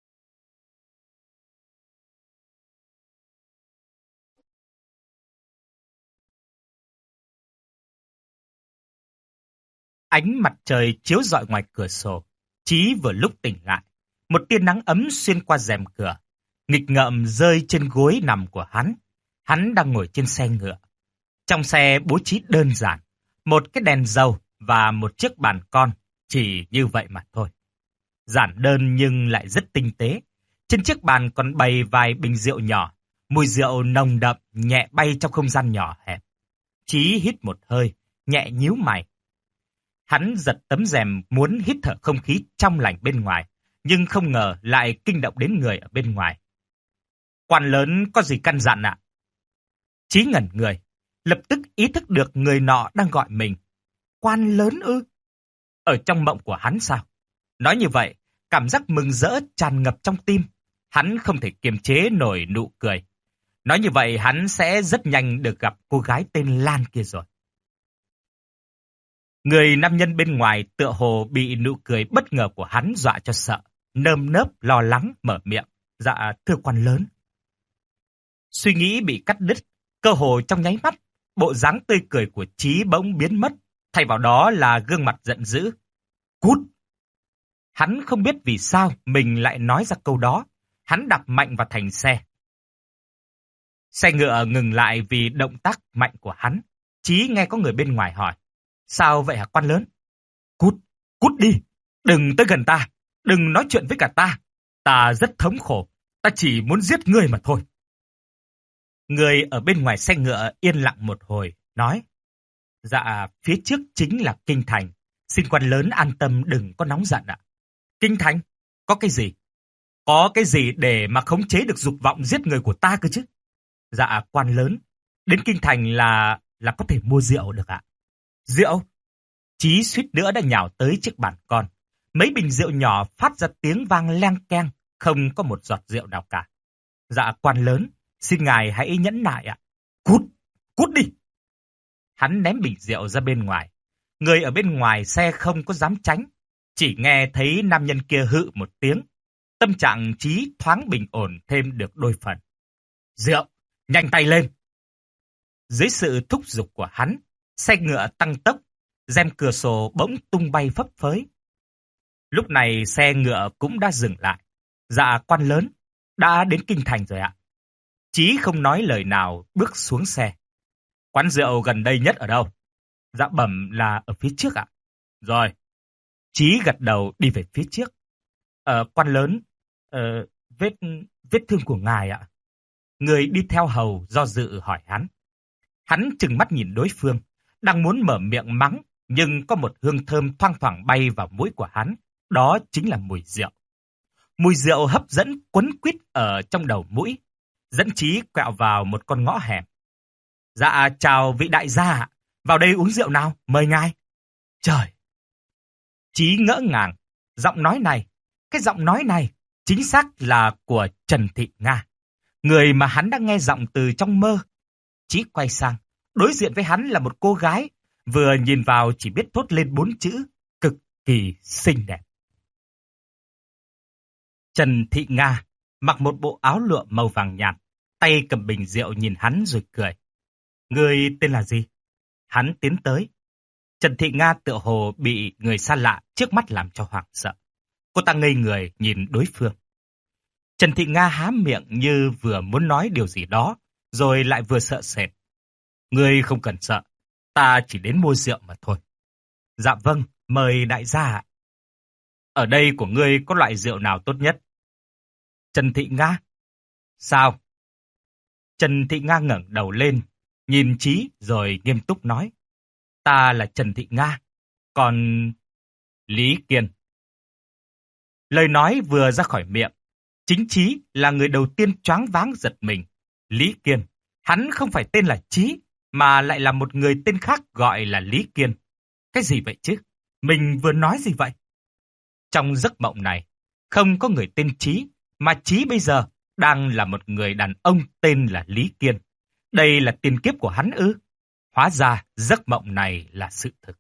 Ánh mặt trời chiếu rọi ngoài cửa sổ. Chí vừa lúc tỉnh lại, một tia nắng ấm xuyên qua rèm cửa, nghịch ngợm rơi trên gối nằm của hắn. Hắn đang ngồi trên xe ngựa. Trong xe bố trí đơn giản, một cái đèn dầu và một chiếc bàn con, chỉ như vậy mà thôi. Giản đơn nhưng lại rất tinh tế. Trên chiếc bàn còn bày vài bình rượu nhỏ, mùi rượu nồng đậm nhẹ bay trong không gian nhỏ hẹp. Chí hít một hơi, nhẹ nhíu mày. Hắn giật tấm rèm muốn hít thở không khí trong lành bên ngoài, nhưng không ngờ lại kinh động đến người ở bên ngoài. Quan lớn có gì căn dặn ạ? Chí ngẩn người, lập tức ý thức được người nọ đang gọi mình. Quan lớn ư? Ở trong mộng của hắn sao? Nói như vậy, cảm giác mừng rỡ tràn ngập trong tim. Hắn không thể kiềm chế nổi nụ cười. Nói như vậy hắn sẽ rất nhanh được gặp cô gái tên Lan kia rồi. Người nam nhân bên ngoài tựa hồ bị nụ cười bất ngờ của hắn dọa cho sợ, nơm nớp lo lắng mở miệng. Dạ, thưa quan lớn. Suy nghĩ bị cắt đứt, cơ hồ trong nháy mắt, bộ dáng tươi cười của Chí bỗng biến mất, thay vào đó là gương mặt giận dữ. Cút! Hắn không biết vì sao mình lại nói ra câu đó. Hắn đạp mạnh vào thành xe. Xe ngựa ngừng lại vì động tác mạnh của hắn. Chí nghe có người bên ngoài hỏi. Sao vậy hả quan lớn? Cút! Cút đi! Đừng tới gần ta! Đừng nói chuyện với cả ta! Ta rất thống khổ. Ta chỉ muốn giết ngươi mà thôi. Người ở bên ngoài xe ngựa yên lặng một hồi, nói. Dạ, phía trước chính là Kinh Thành. Xin quan lớn an tâm đừng có nóng giận ạ. Kinh Thành? Có cái gì? Có cái gì để mà khống chế được dục vọng giết người của ta cơ chứ? Dạ, quan lớn. Đến Kinh Thành là là có thể mua rượu được ạ. Rượu? Chí suýt nữa đã nhào tới chiếc bàn con. Mấy bình rượu nhỏ phát ra tiếng vang leng keng, không có một giọt rượu nào cả. Dạ, quan lớn. Xin ngài hãy nhẫn nại ạ. Cút! Cút đi! Hắn ném bình rượu ra bên ngoài. Người ở bên ngoài xe không có dám tránh. Chỉ nghe thấy nam nhân kia hự một tiếng. Tâm trạng Chí thoáng bình ổn thêm được đôi phần. Rượu! Nhanh tay lên! Dưới sự thúc giục của hắn, xe ngựa tăng tốc. Rèm cửa sổ bỗng tung bay phấp phới. Lúc này xe ngựa cũng đã dừng lại. Dạ, quan lớn. Đã đến Kinh Thành rồi ạ. Chí không nói lời nào bước xuống xe. Quán rượu gần đây nhất ở đâu? Dạ bẩm là ở phía trước ạ. Rồi. Chí gật đầu đi về phía trước. Ờ, quan lớn, ờ, vết, vết thương của ngài ạ. Người đi theo hầu do dự hỏi hắn. Hắn trừng mắt nhìn đối phương, đang muốn mở miệng mắng, nhưng có một hương thơm thoang thoảng bay vào mũi của hắn. Đó chính là mùi rượu. Mùi rượu hấp dẫn quấn quýt ở trong đầu mũi, dẫn Chí quẹo vào một con ngõ hẻm. Dạ, chào vị đại gia ạ. Vào đây uống rượu nào, mời ngài. Trời! Chí ngỡ ngàng, giọng nói này, cái giọng nói này, chính xác là của Trần Thị Nga. Người mà hắn đã nghe giọng từ trong mơ. Chí quay sang, đối diện với hắn là một cô gái, vừa nhìn vào chỉ biết thốt lên bốn chữ, cực kỳ xinh đẹp. Trần Thị Nga mặc một bộ áo lụa màu vàng nhạt, tay cầm bình rượu nhìn hắn rồi cười. Người tên là gì? Hắn tiến tới. Trần Thị Nga tựa hồ bị người xa lạ trước mắt làm cho hoảng sợ. Cô ta ngây người nhìn đối phương. Trần Thị Nga há miệng như vừa muốn nói điều gì đó, rồi lại vừa sợ sệt. Ngươi không cần sợ, ta chỉ đến mua rượu mà thôi. Dạ vâng, mời đại gia ạ. Ở đây của ngươi có loại rượu nào tốt nhất? Trần Thị Nga. Sao? Trần Thị Nga ngẩng đầu lên, nhìn Chí rồi nghiêm túc nói. Ta là Trần Thị Nga, còn Lý Kiên. Lời nói vừa ra khỏi miệng, chính Chí là người đầu tiên choáng váng giật mình. Lý Kiên, hắn không phải tên là Chí, mà lại là một người tên khác gọi là Lý Kiên. Cái gì vậy chứ? Mình vừa nói gì vậy? Trong giấc mộng này, không có người tên Chí, mà Chí bây giờ đang là một người đàn ông tên là Lý Kiên. Đây là tiền kiếp của hắn ư? Hóa ra giấc mộng này là sự thực.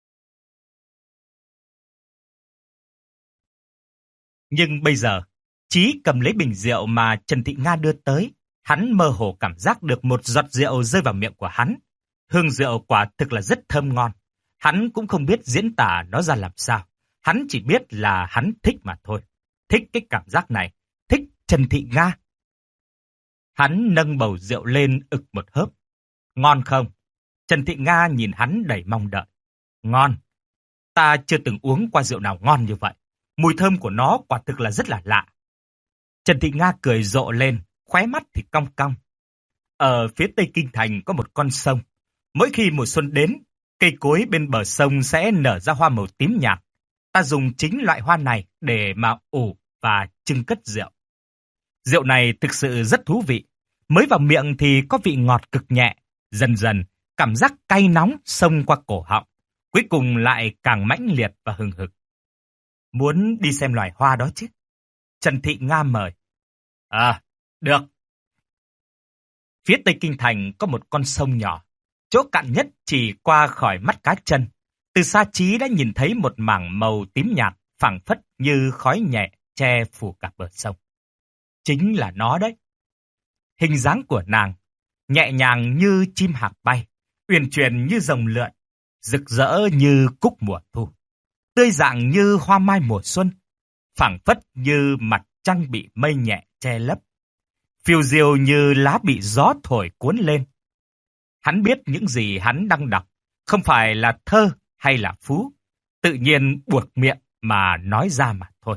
Nhưng bây giờ, Chí cầm lấy bình rượu mà Trần Thị Nga đưa tới. Hắn mơ hồ cảm giác được một giọt rượu rơi vào miệng của hắn. Hương rượu quả thực là rất thơm ngon. Hắn cũng không biết diễn tả nó ra làm sao. Hắn chỉ biết là hắn thích mà thôi. Thích cái cảm giác này. Thích Trần Thị Nga. Hắn nâng bầu rượu lên ực một hớp. Ngon không? Trần Thị Nga nhìn hắn đầy mong đợi. Ngon. Ta chưa từng uống qua rượu nào ngon như vậy. Mùi thơm của nó quả thực là rất là lạ. Trần Thị Nga cười rộ lên, khóe mắt thì cong cong. Ở phía tây kinh thành có một con sông. Mỗi khi mùa xuân đến, cây cối bên bờ sông sẽ nở ra hoa màu tím nhạt. Ta dùng chính loại hoa này để mà ủ và trưng cất rượu. Rượu này thực sự rất thú vị. Mới vào miệng thì có vị ngọt cực nhẹ. Dần dần, cảm giác cay nóng xông qua cổ họng. Cuối cùng lại càng mãnh liệt và hừng hực. Muốn đi xem loài hoa đó chứ? Trần Thị Nga mời. À, được. Phía tây kinh thành có một con sông nhỏ. Chỗ cạn nhất chỉ qua khỏi mắt cá chân. Từ xa Chí đã nhìn thấy một mảng màu tím nhạt, phảng phất như khói nhẹ che phủ cả bờ sông. chính là nó đấy. Hình dáng của nàng, nhẹ nhàng như chim hạc bay, uyển chuyển như rồng lượn, rực rỡ như cúc mùa thu, tươi rạng như hoa mai mùa xuân, phảng phất như mặt trăng bị mây nhẹ che lấp, phiêu diêu như lá bị gió thổi cuốn lên. Hắn biết những gì hắn đang đọc không phải là thơ hay là phú, tự nhiên buột miệng mà nói ra mà thôi.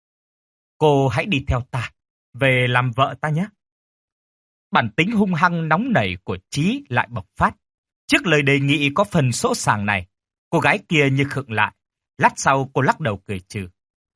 Cô hãy đi theo ta, về làm vợ ta nhé. Bản tính hung hăng nóng nảy của Trí lại bộc phát. Trước lời đề nghị có phần sỗ sàng này, cô gái kia như khựng lại. Lát sau cô lắc đầu cười trừ.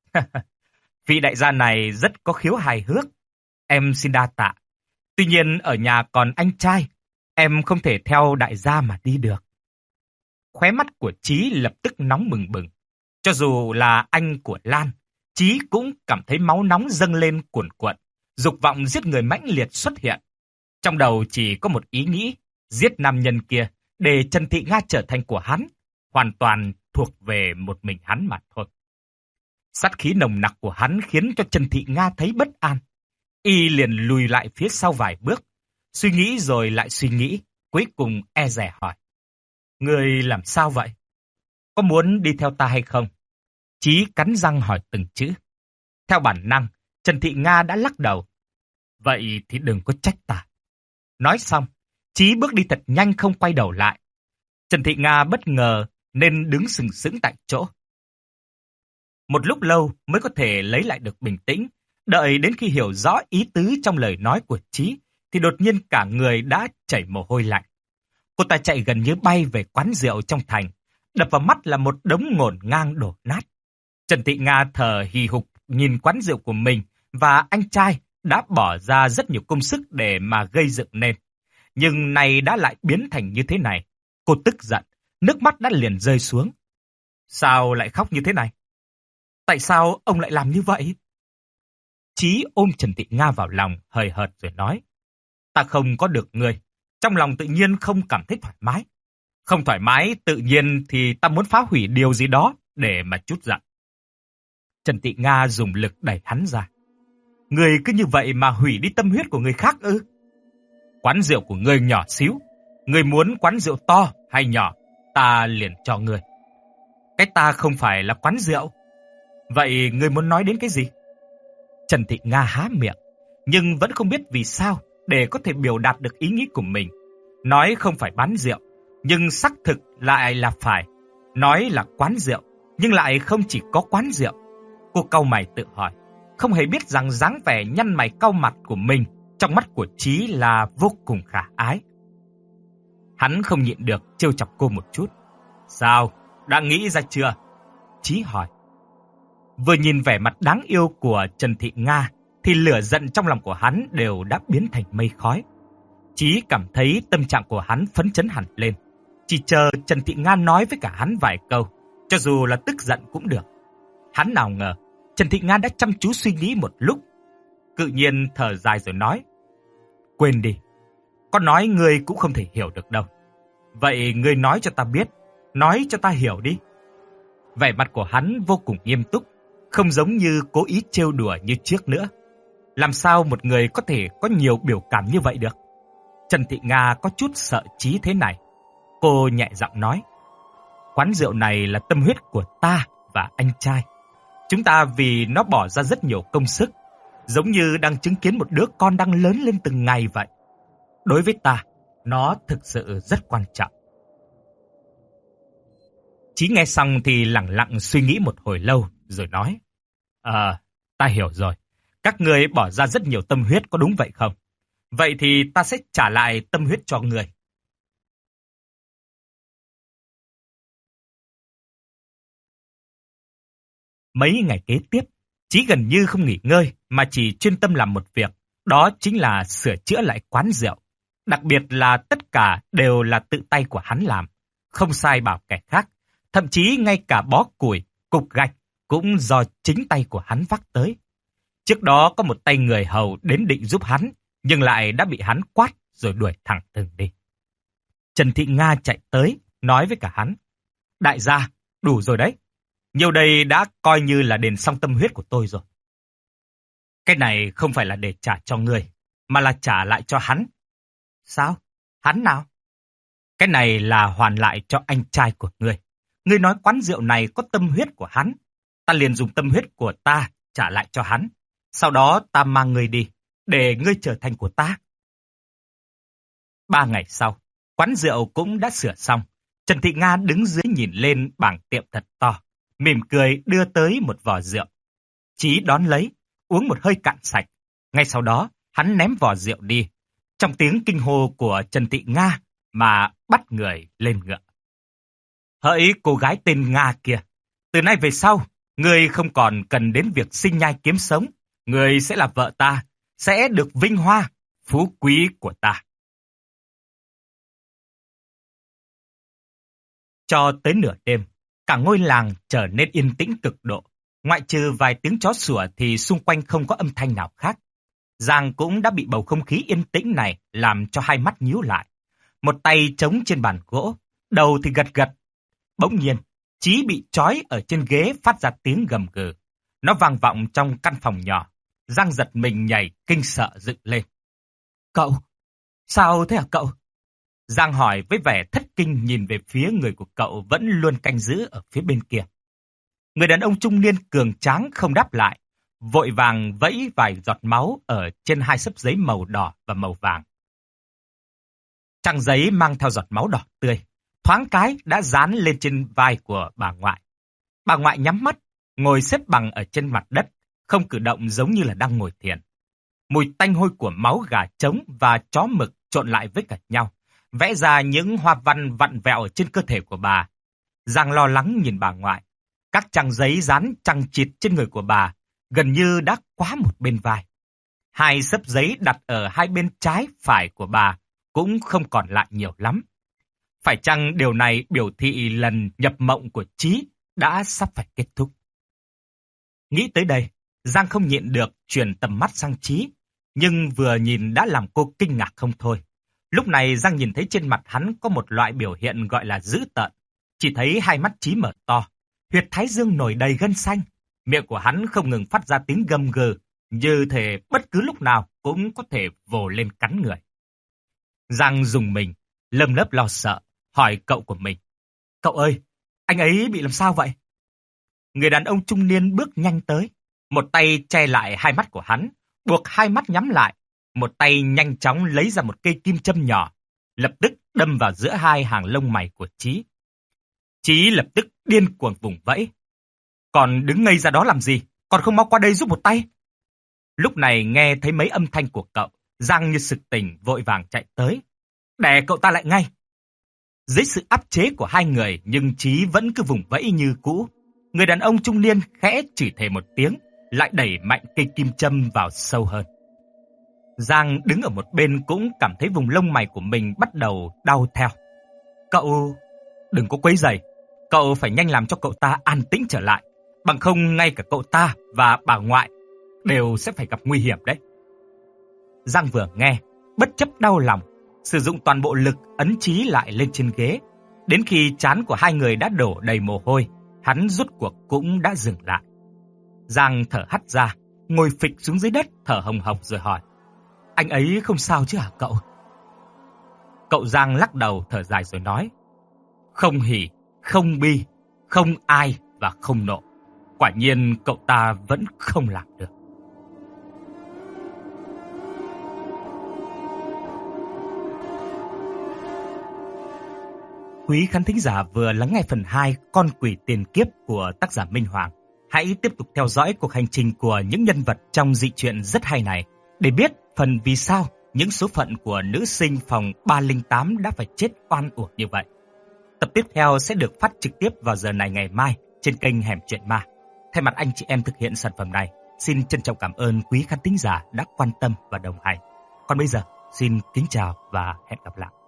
Vị đại gia này rất có khiếu hài hước. Em xin đa tạ. Tuy nhiên ở nhà còn anh trai, em không thể theo đại gia mà đi được. Khóe mắt của Trí lập tức nóng bừng bừng. Cho dù là anh của Lan, Trí cũng cảm thấy máu nóng dâng lên cuồn cuộn, dục vọng giết người mãnh liệt xuất hiện. Trong đầu chỉ có một ý nghĩ, giết nam nhân kia để Trần Thị Nga trở thành của hắn, hoàn toàn thuộc về một mình hắn mà thôi. Sát khí nồng nặc của hắn khiến cho Trần Thị Nga thấy bất an. Y liền lùi lại phía sau vài bước, suy nghĩ rồi lại suy nghĩ, cuối cùng e dè hỏi. Người làm sao vậy? Có muốn đi theo ta hay không? Chí cắn răng hỏi từng chữ. Theo bản năng, Trần Thị Nga đã lắc đầu. Vậy thì đừng có trách ta. Nói xong, Chí bước đi thật nhanh không quay đầu lại. Trần Thị Nga bất ngờ nên đứng sừng sững tại chỗ. Một lúc lâu mới có thể lấy lại được bình tĩnh, đợi đến khi hiểu rõ ý tứ trong lời nói của Chí, thì đột nhiên cả người đã chảy mồ hôi lạnh. Cô ta chạy gần như bay về quán rượu trong thành, đập vào mắt là một đống ngổn ngang đổ nát. Trần Thị Nga thở hì hục nhìn quán rượu của mình và anh trai đã bỏ ra rất nhiều công sức để mà gây dựng nên. Nhưng nay đã lại biến thành như thế này. Cô tức giận, nước mắt đã liền rơi xuống. Sao lại khóc như thế này? Tại sao ông lại làm như vậy? Chí ôm Trần Thị Nga vào lòng, hời hợt rồi nói. Ta không có được người, trong lòng tự nhiên không cảm thấy thoải mái. Không thoải mái tự nhiên thì ta muốn phá hủy điều gì đó để mà trút giận. Trần Thị Nga dùng lực đẩy hắn ra. Người cứ như vậy mà hủy đi tâm huyết của người khác ư? Quán rượu của ngươi nhỏ xíu, ngươi muốn quán rượu to hay nhỏ, ta liền cho ngươi. Cái ta không phải là quán rượu. Vậy ngươi muốn nói đến cái gì? Trần Thị Nga há miệng, nhưng vẫn không biết vì sao để có thể biểu đạt được ý nghĩ của mình. Nói không phải bán rượu, nhưng xác thực lại là phải. Nói là quán rượu, nhưng lại không chỉ có quán rượu. Cô cau mày tự hỏi, không hề biết rằng dáng vẻ nhăn mày cau mặt của mình trong mắt của Chí là vô cùng khả ái. Hắn không nhịn được trêu chọc cô một chút. Sao? Đã nghĩ ra chưa? Chí hỏi. Vừa nhìn vẻ mặt đáng yêu của Trần Thị Nga thì lửa giận trong lòng của hắn đều đã biến thành mây khói. Chí cảm thấy tâm trạng của hắn phấn chấn hẳn lên. Chỉ chờ Trần Thị Nga nói với cả hắn vài câu, cho dù là tức giận cũng được. Hắn nào ngờ, Trần Thị Nga đã chăm chú suy nghĩ một lúc, tự nhiên thở dài rồi nói. Quên đi, có nói ngươi cũng không thể hiểu được đâu. Vậy ngươi nói cho ta biết, nói cho ta hiểu đi. Vẻ mặt của hắn vô cùng nghiêm túc, không giống như cố ý trêu đùa như trước nữa. Làm sao một người có thể có nhiều biểu cảm như vậy được? Trần Thị Nga có chút sợ Chí thế này. Cô nhẹ giọng nói. Quán rượu này là tâm huyết của ta và anh trai. Chúng ta vì nó bỏ ra rất nhiều công sức, giống như đang chứng kiến một đứa con đang lớn lên từng ngày vậy. Đối với ta, nó thực sự rất quan trọng. Chí nghe xong thì lẳng lặng suy nghĩ một hồi lâu, rồi nói. Ờ, ta hiểu rồi. Các người bỏ ra rất nhiều tâm huyết, có đúng vậy không? Vậy thì ta sẽ trả lại tâm huyết cho người. Mấy ngày kế tiếp, Chí gần như không nghỉ ngơi mà chỉ chuyên tâm làm một việc, đó chính là sửa chữa lại quán rượu. Đặc biệt là tất cả đều là tự tay của hắn làm, không sai bảo kẻ khác. Thậm chí ngay cả bó củi, cục gạch cũng do chính tay của hắn vác tới. Trước đó có một tay người hầu đến định giúp hắn, nhưng lại đã bị hắn quát rồi đuổi thẳng thừng đi. Trần Thị Nga chạy tới, nói với cả hắn. Đại gia, đủ rồi đấy. Nhiều đây đã coi như là đền xong tâm huyết của tôi rồi. Cái này không phải là để trả cho ngươi, mà là trả lại cho hắn. Sao? Hắn nào? Cái này là hoàn lại cho anh trai của ngươi. Ngươi nói quán rượu này có tâm huyết của hắn. Ta liền dùng tâm huyết của ta trả lại cho hắn. Sau đó ta mang ngươi đi, để ngươi trở thành của ta. Ba ngày sau, quán rượu cũng đã sửa xong. Trần Thị Nga đứng dưới nhìn lên bảng tiệm thật to, mỉm cười đưa tới một vò rượu. Chí đón lấy, uống một hơi cạn sạch. Ngay sau đó, hắn ném vò rượu đi. Trong tiếng kinh hô của Trần Thị Nga mà bắt người lên ngựa. Hỡi cô gái tên Nga kia, từ nay về sau, ngươi không còn cần đến việc sinh nhai kiếm sống. Ngươi sẽ là vợ ta, sẽ được vinh hoa, phú quý của ta. Cho tới nửa đêm, cả ngôi làng trở nên yên tĩnh cực độ. Ngoại trừ vài tiếng chó sủa thì xung quanh không có âm thanh nào khác. Giang cũng đã bị bầu không khí yên tĩnh này làm cho hai mắt nhíu lại. Một tay chống trên bàn gỗ, đầu thì gật gật. Bỗng nhiên, Chí bị trói ở trên ghế phát ra tiếng gầm gừ. Nó vang vọng trong căn phòng nhỏ. Giang giật mình nhảy kinh sợ dựng lên. Cậu, sao thế hả cậu? Giang hỏi với vẻ thất kinh nhìn về phía người của cậu vẫn luôn canh giữ ở phía bên kia. Người đàn ông trung niên cường tráng không đáp lại, vội vàng vẫy vài giọt máu ở trên hai xấp giấy màu đỏ và màu vàng. Trang giấy mang theo giọt máu đỏ tươi, thoáng cái đã dán lên trên vai của bà ngoại. Bà ngoại nhắm mắt, ngồi xếp bằng ở trên mặt đất, không cử động giống như là đang ngồi thiền. Mùi tanh hôi của máu gà trống và chó mực trộn lại với cả nhau, vẽ ra những hoa văn vặn vẹo ở trên cơ thể của bà. Giang lo lắng nhìn bà ngoại. Các trang giấy dán chằng chịt trên người của bà, gần như đã quá một bên vai. Hai xấp giấy đặt ở hai bên trái phải của bà cũng không còn lại nhiều lắm. Phải chăng điều này biểu thị lần nhập mộng của Chí đã sắp phải kết thúc? Nghĩ tới đây, Giang không nhịn được chuyển tầm mắt sang Chí, nhưng vừa nhìn đã làm cô kinh ngạc không thôi. Lúc này Giang nhìn thấy trên mặt hắn có một loại biểu hiện gọi là dữ tợn. Chỉ thấy hai mắt Chí mở to, huyệt thái dương nổi đầy gân xanh. Miệng của hắn không ngừng phát ra tiếng gầm gừ, như thể bất cứ lúc nào cũng có thể vồ lên cắn người. Giang dùng mình, lấm lấp lo sợ, hỏi cậu của mình. Cậu ơi, anh ấy bị làm sao vậy? Người đàn ông trung niên bước nhanh tới, một tay che lại hai mắt của hắn, buộc hai mắt nhắm lại. Một tay nhanh chóng lấy ra một cây kim châm nhỏ, lập tức đâm vào giữa hai hàng lông mày của Chí. Chí lập tức điên cuồng vùng vẫy. Còn đứng ngây ra đó làm gì? Còn không mau qua đây giúp một tay. Lúc này nghe thấy mấy âm thanh của cậu, Giang như sực tỉnh vội vàng chạy tới. Đè cậu ta lại ngay. Dưới sự áp chế của hai người nhưng Chí vẫn cứ vùng vẫy như cũ. Người đàn ông trung niên khẽ chửi thề một tiếng, lại đẩy mạnh cây kim châm vào sâu hơn. Giang đứng ở một bên cũng cảm thấy vùng lông mày của mình bắt đầu đau theo. Cậu... đừng có quấy rầy. Cậu phải nhanh làm cho cậu ta an tĩnh trở lại. Bằng không ngay cả cậu ta và bà ngoại đều sẽ phải gặp nguy hiểm đấy. Giang vừa nghe, bất chấp đau lòng, sử dụng toàn bộ lực ấn Chí lại lên trên ghế. Đến khi trán của hai người đã đổ đầy mồ hôi, hắn rút cuộc cũng đã dừng lại. Giang thở hắt ra, ngồi phịch xuống dưới đất thở hồng hộc rồi hỏi. Anh ấy không sao chứ hả cậu? Cậu Giang lắc đầu thở dài rồi nói. Không hỉ, không bi, không ai và không nộ. Quả nhiên cậu ta vẫn không làm được. Quý khán thính giả vừa lắng nghe phần hai Con quỷ tiền kiếp của tác giả Minh Hoàng. Hãy tiếp tục theo dõi cuộc hành trình của những nhân vật trong dị truyện rất hay này để biết phần vì sao những số phận của nữ sinh phòng ba không tám đã phải chết oan uổng như vậy. Tập tiếp theo sẽ được phát trực tiếp vào giờ này ngày mai trên kênh Hẻm Chuyện Ma. Thay mặt anh chị em thực hiện sản phẩm này, xin trân trọng cảm ơn quý khán thính giả đã quan tâm và đồng hành. Còn bây giờ, xin kính chào và hẹn gặp lại.